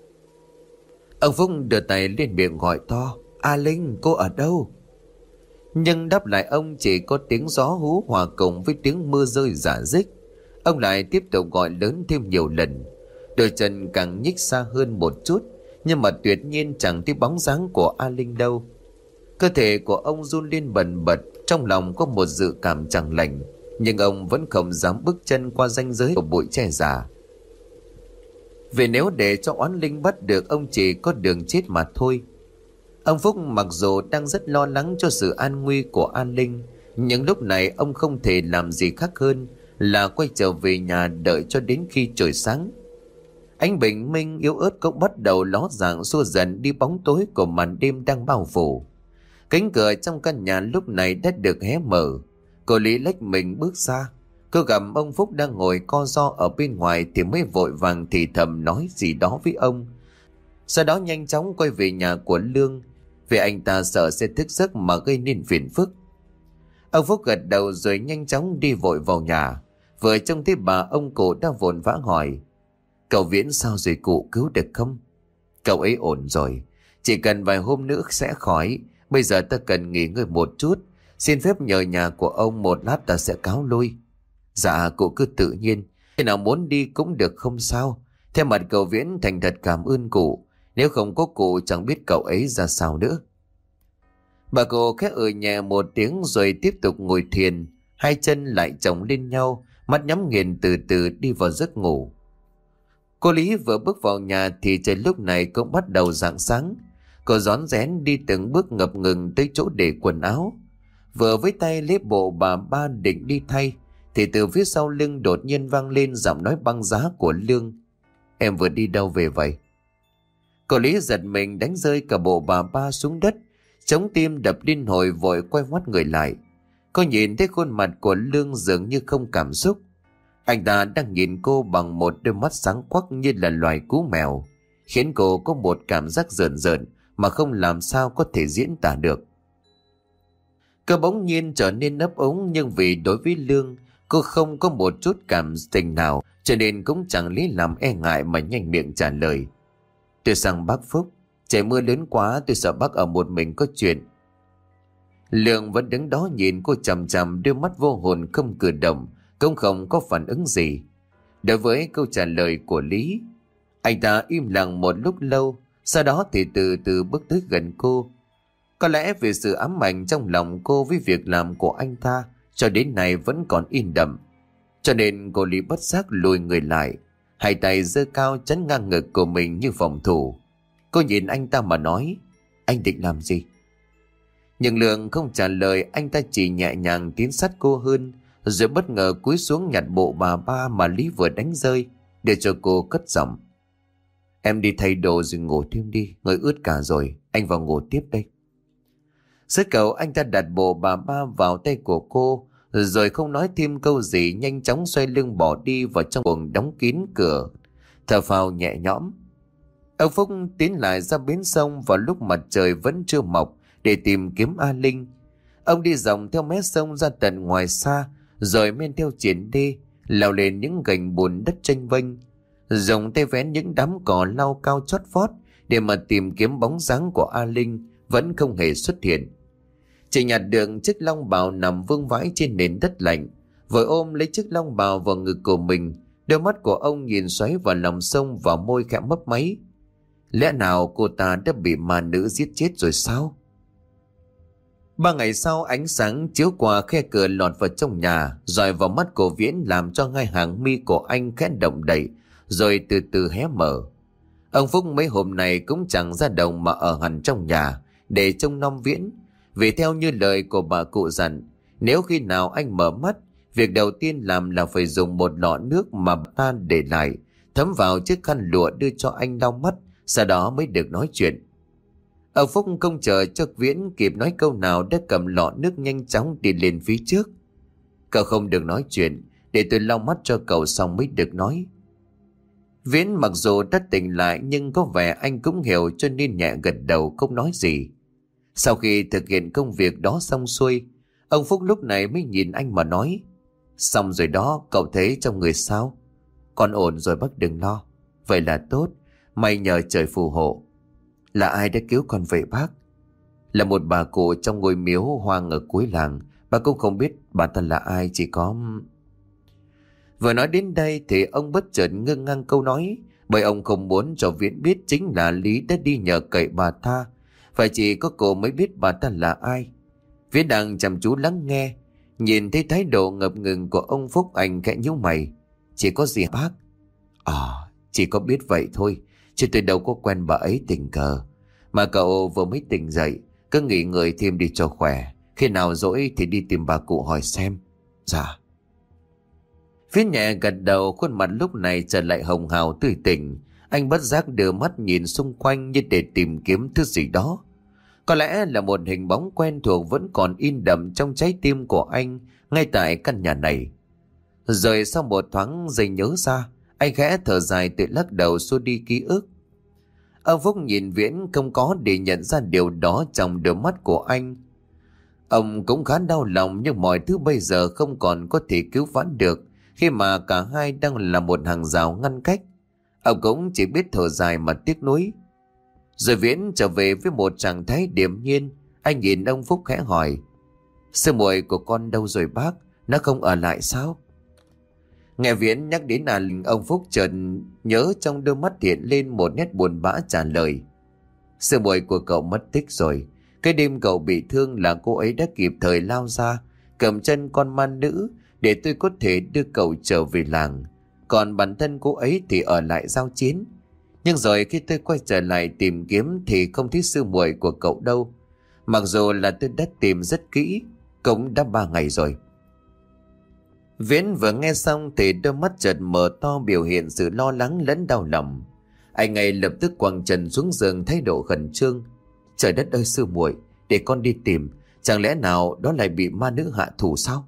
Ông Phúc đưa tay lên miệng gọi to: A Linh, cô ở đâu? Nhưng đáp lại ông chỉ có tiếng gió hú hòa cùng với tiếng mưa rơi rả rích. Ông lại tiếp tục gọi lớn thêm nhiều lần. Đôi chân càng nhích xa hơn một chút, nhưng mà tuyệt nhiên chẳng thấy bóng dáng của A Linh đâu. Cơ thể của ông run lên bần bật, trong lòng có một dự cảm chẳng lành, nhưng ông vẫn không dám bước chân qua ranh giới của bụi tre già. Vì nếu để cho oán linh bắt được ông chỉ có đường chết mà thôi. Ông Phúc mặc dù đang rất lo lắng cho sự an nguy của An Linh, nhưng lúc này ông không thể làm gì khác hơn là quay trở về nhà đợi cho đến khi trời sáng. Ánh bình minh yếu ớt cũng bắt đầu ló dạng xua dần đi bóng tối của màn đêm đang bao phủ. Cánh cửa trong căn nhà lúc này đã được hé mở. Cô Lý lách mình bước ra. Cô gặp ông Phúc đang ngồi co ro ở bên ngoài thì mới vội vàng thì thầm nói gì đó với ông. Sau đó nhanh chóng quay về nhà của Lương, vì anh ta sợ sẽ thức giấc mà gây nên phiền phức. Ông Phúc gật đầu rồi nhanh chóng đi vội vào nhà. Vừa trông thấy bà, ông cụ đã vội vã hỏi: Cậu Viễn sao rồi cụ, cứu được không? Cậu ấy ổn rồi, chỉ cần vài hôm nữa sẽ khỏi. Bây giờ ta cần nghỉ ngơi một chút, xin phép nhờ nhà của ông một lát ta sẽ cáo lui. Dạ cụ cứ tự nhiên, khi nào muốn đi cũng được không sao. Theo mặt cậu Viễn thành thật cảm ơn cụ, nếu không có cụ chẳng biết cậu ấy ra sao nữa. Bà cụ khẽ ừ nhẹ một tiếng rồi tiếp tục ngồi thiền, hai chân lại chồng lên nhau, mắt nhắm nghiền từ từ đi vào giấc ngủ. Cô Lý vừa bước vào nhà thì trời lúc này cũng bắt đầu rạng sáng. Cô rón rén đi từng bước ngập ngừng tới chỗ để quần áo. Vừa với tay lấy bộ bà ba định đi thay thì từ phía sau lưng đột nhiên vang lên giọng nói băng giá của Lương: Em vừa đi đâu về vậy? Cô Lý giật mình đánh rơi cả bộ bà ba xuống đất, chống tim đập liên hồi vội quay ngoắt người lại. Cô nhìn thấy khuôn mặt của Lương dường như không cảm xúc. Anh ta đang nhìn cô bằng một đôi mắt sáng quắc như là loài cú mèo, khiến cô có một cảm giác rợn rợn mà không làm sao có thể diễn tả được. Cô bỗng nhiên trở nên ấp úng, nhưng vì đối với Lương cô không có một chút cảm tình nào, cho nên cũng chẳng lý làm e ngại mà nhanh miệng trả lời: Tôi sang Bắc Phúc, trời mưa lớn quá, tôi sợ bác ở một mình có chuyện. Lương vẫn đứng đó nhìn cô chằm chằm, đôi mắt vô hồn không cử động, cũng không có phản ứng gì. Đối với câu trả lời của Lý, anh ta im lặng một lúc lâu, sau đó thì từ từ bước tới gần cô. Có lẽ vì sự ám ảnh trong lòng cô với việc làm của anh ta cho đến nay vẫn còn in đậm, cho nên cô Lý bất giác lùi người lại, hai tay giơ cao chắn ngang ngực của mình như phòng thủ. Cô nhìn anh ta mà nói: Anh định làm gì? Nhưng Lương không trả lời, anh ta chỉ nhẹ nhàng tiến sát cô hơn, rồi bất ngờ cúi xuống nhặt bộ bà ba mà Lý vừa đánh rơi, để cho cô cất giọng: Em đi thay đồ rồi ngủ thêm đi, người ướt cả rồi, anh vào ngủ tiếp đây. Dưới cầu anh ta đặt bộ bà ba vào tay của cô, rồi không nói thêm câu gì nhanh chóng xoay lưng bỏ đi vào trong buồng đóng kín cửa, thở phào nhẹ nhõm. Ông Phúc tiến lại ra bến sông vào lúc mặt trời vẫn chưa mọc để tìm kiếm A Linh. Ông đi dòng theo mé sông ra tận ngoài xa, rồi men theo triển đê leo lên những gành bùn đất chênh vênh, dùng tay vén những đám cỏ lau cao chót vót để mà tìm kiếm bóng dáng của A Linh, vẫn không hề xuất hiện. Chỉ nhặt được chiếc long bào nằm vương vãi trên nền đất lạnh, vội ôm lấy chiếc long bào vào ngực của mình. Đôi mắt của ông nhìn xoáy vào lòng sông và môi khẽ mấp máy. Lẽ nào cô ta đã bị ma nữ giết chết rồi sao? Ba ngày sau, ánh sáng chiếu qua khe cửa lọt vào trong nhà, dọi vào mắt của Viễn làm cho hai hàng mi của anh khẽ động đậy, rồi từ từ hé mở. Ông Phúc mấy hôm nay cũng chẳng ra đồng mà ở hẳn trong nhà để trông nom Viễn, vì theo như lời của bà cụ dặn, nếu khi nào anh mở mắt, việc đầu tiên làm là phải dùng một lọ nước mà bà ta để lại, thấm vào chiếc khăn lụa đưa cho anh lau mắt, sau đó mới được nói chuyện. Ông Phúc không chờ cho Viễn kịp nói câu nào đã cầm lọ nước nhanh chóng đi lên phía trước. Cậu không được nói chuyện, để tôi lau mắt cho cậu xong mới được nói. Viễn mặc dù đã tỉnh lại nhưng có vẻ anh cũng hiểu, cho nên nhẹ gật đầu không nói gì. Sau khi thực hiện công việc đó xong xuôi, ông Phúc lúc này mới nhìn anh mà nói: Xong rồi đó, cậu thấy trong người sao? Con ổn rồi bác đừng lo. Vậy là tốt, may nhờ trời phù hộ. Là ai đã cứu con vậy bác? Là một bà cụ trong ngôi miếu hoang ở cuối làng. Bà cũng không biết bà ta là ai, chỉ có... Vừa nói đến đây thì ông bất chợt ngưng ngang câu nói, bởi ông không muốn cho Viễn biết chính là Lý đã đi nhờ cậy bà ta. Phải chỉ có cô mới biết bà ta là ai. Viễn đang chăm chú lắng nghe, nhìn thấy thái độ ngập ngừng của ông Phúc, anh khẽ nhíu mày. Chỉ có gì bác? À, chỉ có biết vậy thôi, chứ tôi đâu có quen bà ấy tình cờ. Mà cậu vừa mới tỉnh dậy, cứ nghỉ ngơi thêm đi cho khỏe. Khi nào rỗi thì đi tìm bà cụ hỏi xem. Dạ. Viễn nhẹ gật đầu, khuôn mặt lúc này trở lại hồng hào tươi tỉnh. Anh bất giác đưa mắt nhìn xung quanh như để tìm kiếm thứ gì đó. Có lẽ là một hình bóng quen thuộc vẫn còn in đậm trong trái tim của anh ngay tại căn nhà này. Rồi sau một thoáng giây nhớ ra, anh khẽ thở dài tự lắc đầu xua đi ký ức. Ông Phúc nhìn Viễn không có để nhận ra điều đó trong đôi mắt của anh. Ông cũng khá đau lòng, nhưng mọi thứ bây giờ không còn có thể cứu vãn được, khi mà cả hai đang là một hàng rào ngăn cách. Ông cũng chỉ biết thở dài mà tiếc nuối. Rồi Viễn trở về với một trạng thái điềm nhiên. Anh nhìn ông Phúc khẽ hỏi: Sư muội của con đâu rồi bác? Nó không ở lại sao? Nghe Viễn nhắc đến à Linh, ông Phúc chợt nhớ, trong đôi mắt hiện lên một nét buồn bã trả lời: Sư muội của cậu mất tích rồi. Cái đêm cậu bị thương là cô ấy đã kịp thời lao ra, cầm chân con ma nữ để tôi có thể đưa cậu trở về làng. Còn bản thân cô ấy thì ở lại giao chiến. Nhưng rồi khi tôi quay trở lại tìm kiếm thì không thấy sư muội của cậu đâu. Mặc dù là tôi đã tìm rất kỹ, cũng đã ba ngày rồi. Viễn vừa nghe xong thì đôi mắt chợt mở to, biểu hiện sự lo lắng lẫn đau lòng. Anh ngay lập tức quăng chân xuống giường, thái độ khẩn trương: Trời đất ơi sư muội, để con đi tìm. Chẳng lẽ nào đó lại bị ma nữ hạ thủ sao?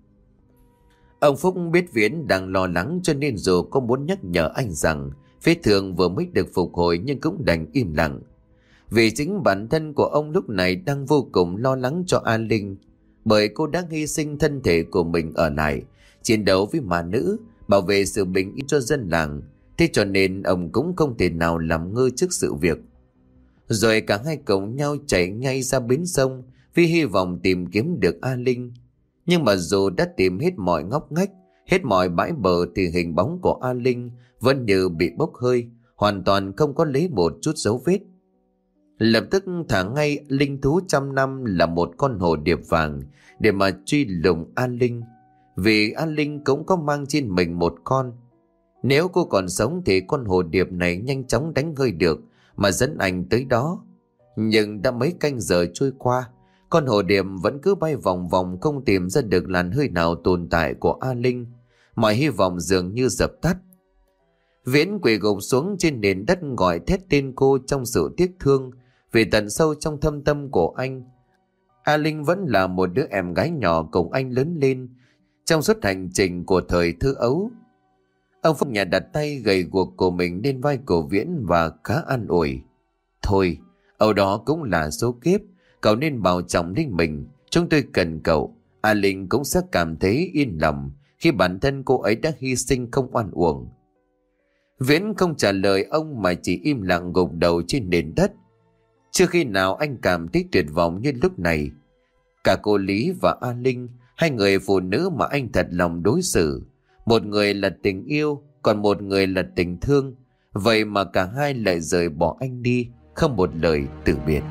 Ông Phúc biết Viễn đang lo lắng, cho nên dù có muốn nhắc nhở anh rằng vết thương vừa mới được phục hồi nhưng cũng đành im lặng. Vì chính bản thân của ông lúc này đang vô cùng lo lắng cho An Linh, bởi cô đã hy sinh thân thể của mình ở lại chiến đấu với ma nữ, bảo vệ sự bình yên cho dân làng. Thế cho nên ông cũng không thể nào làm ngơ trước sự việc. Rồi cả hai cùng nhau chạy ngay ra bến sông vì hy vọng tìm kiếm được An Linh. Nhưng mà dù đã tìm hết mọi ngóc ngách, hết mọi bãi bờ, thì hình bóng của An Linh vẫn như bị bốc hơi, hoàn toàn không có lấy một chút dấu vết. Lập tức thả ngay linh thú trăm năm là một con hồ điệp vàng để mà truy lùng An Linh, vì An Linh cũng có mang trên mình một con. Nếu cô còn sống thì con hồ điệp này nhanh chóng đánh hơi được mà dẫn anh tới đó. Nhưng đã mấy canh giờ trôi qua, con hồ điệp vẫn cứ bay vòng vòng, không tìm ra được làn hơi nào tồn tại của An Linh. Mọi hy vọng dường như dập tắt. Viễn quỳ gục xuống trên nền đất gọi thét tên cô trong sự tiếc thương, vì tận sâu trong thâm tâm của anh, An Linh vẫn là một đứa em gái nhỏ cùng anh lớn lên trong suốt hành trình của thời thơ ấu. Ông Phúc nhà đặt tay gầy guộc của mình lên vai của Viễn và khá an ủi: Thôi, ở đó cũng là số kiếp, cậu nên bảo trọng đến mình. Chúng tôi cần cậu. An Linh cũng sẽ cảm thấy yên lòng khi bản thân cô ấy đã hy sinh không oan uổng. Viễn không trả lời ông mà chỉ im lặng gục đầu trên nền đất. Chưa khi nào anh cảm thấy tuyệt vọng như lúc này. Cả cô Lý và An Linh, hai người phụ nữ mà anh thật lòng đối xử, một người là tình yêu, còn một người là tình thương. Vậy mà cả hai lại rời bỏ anh đi, không một lời từ biệt.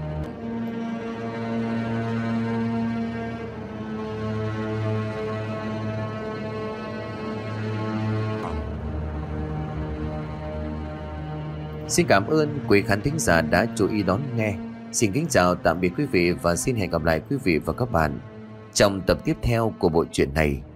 Xin cảm ơn quý khán thính giả đã chú ý đón nghe. Xin kính chào tạm biệt quý vị và xin hẹn gặp lại quý vị và các bạn trong tập tiếp theo của bộ truyện này.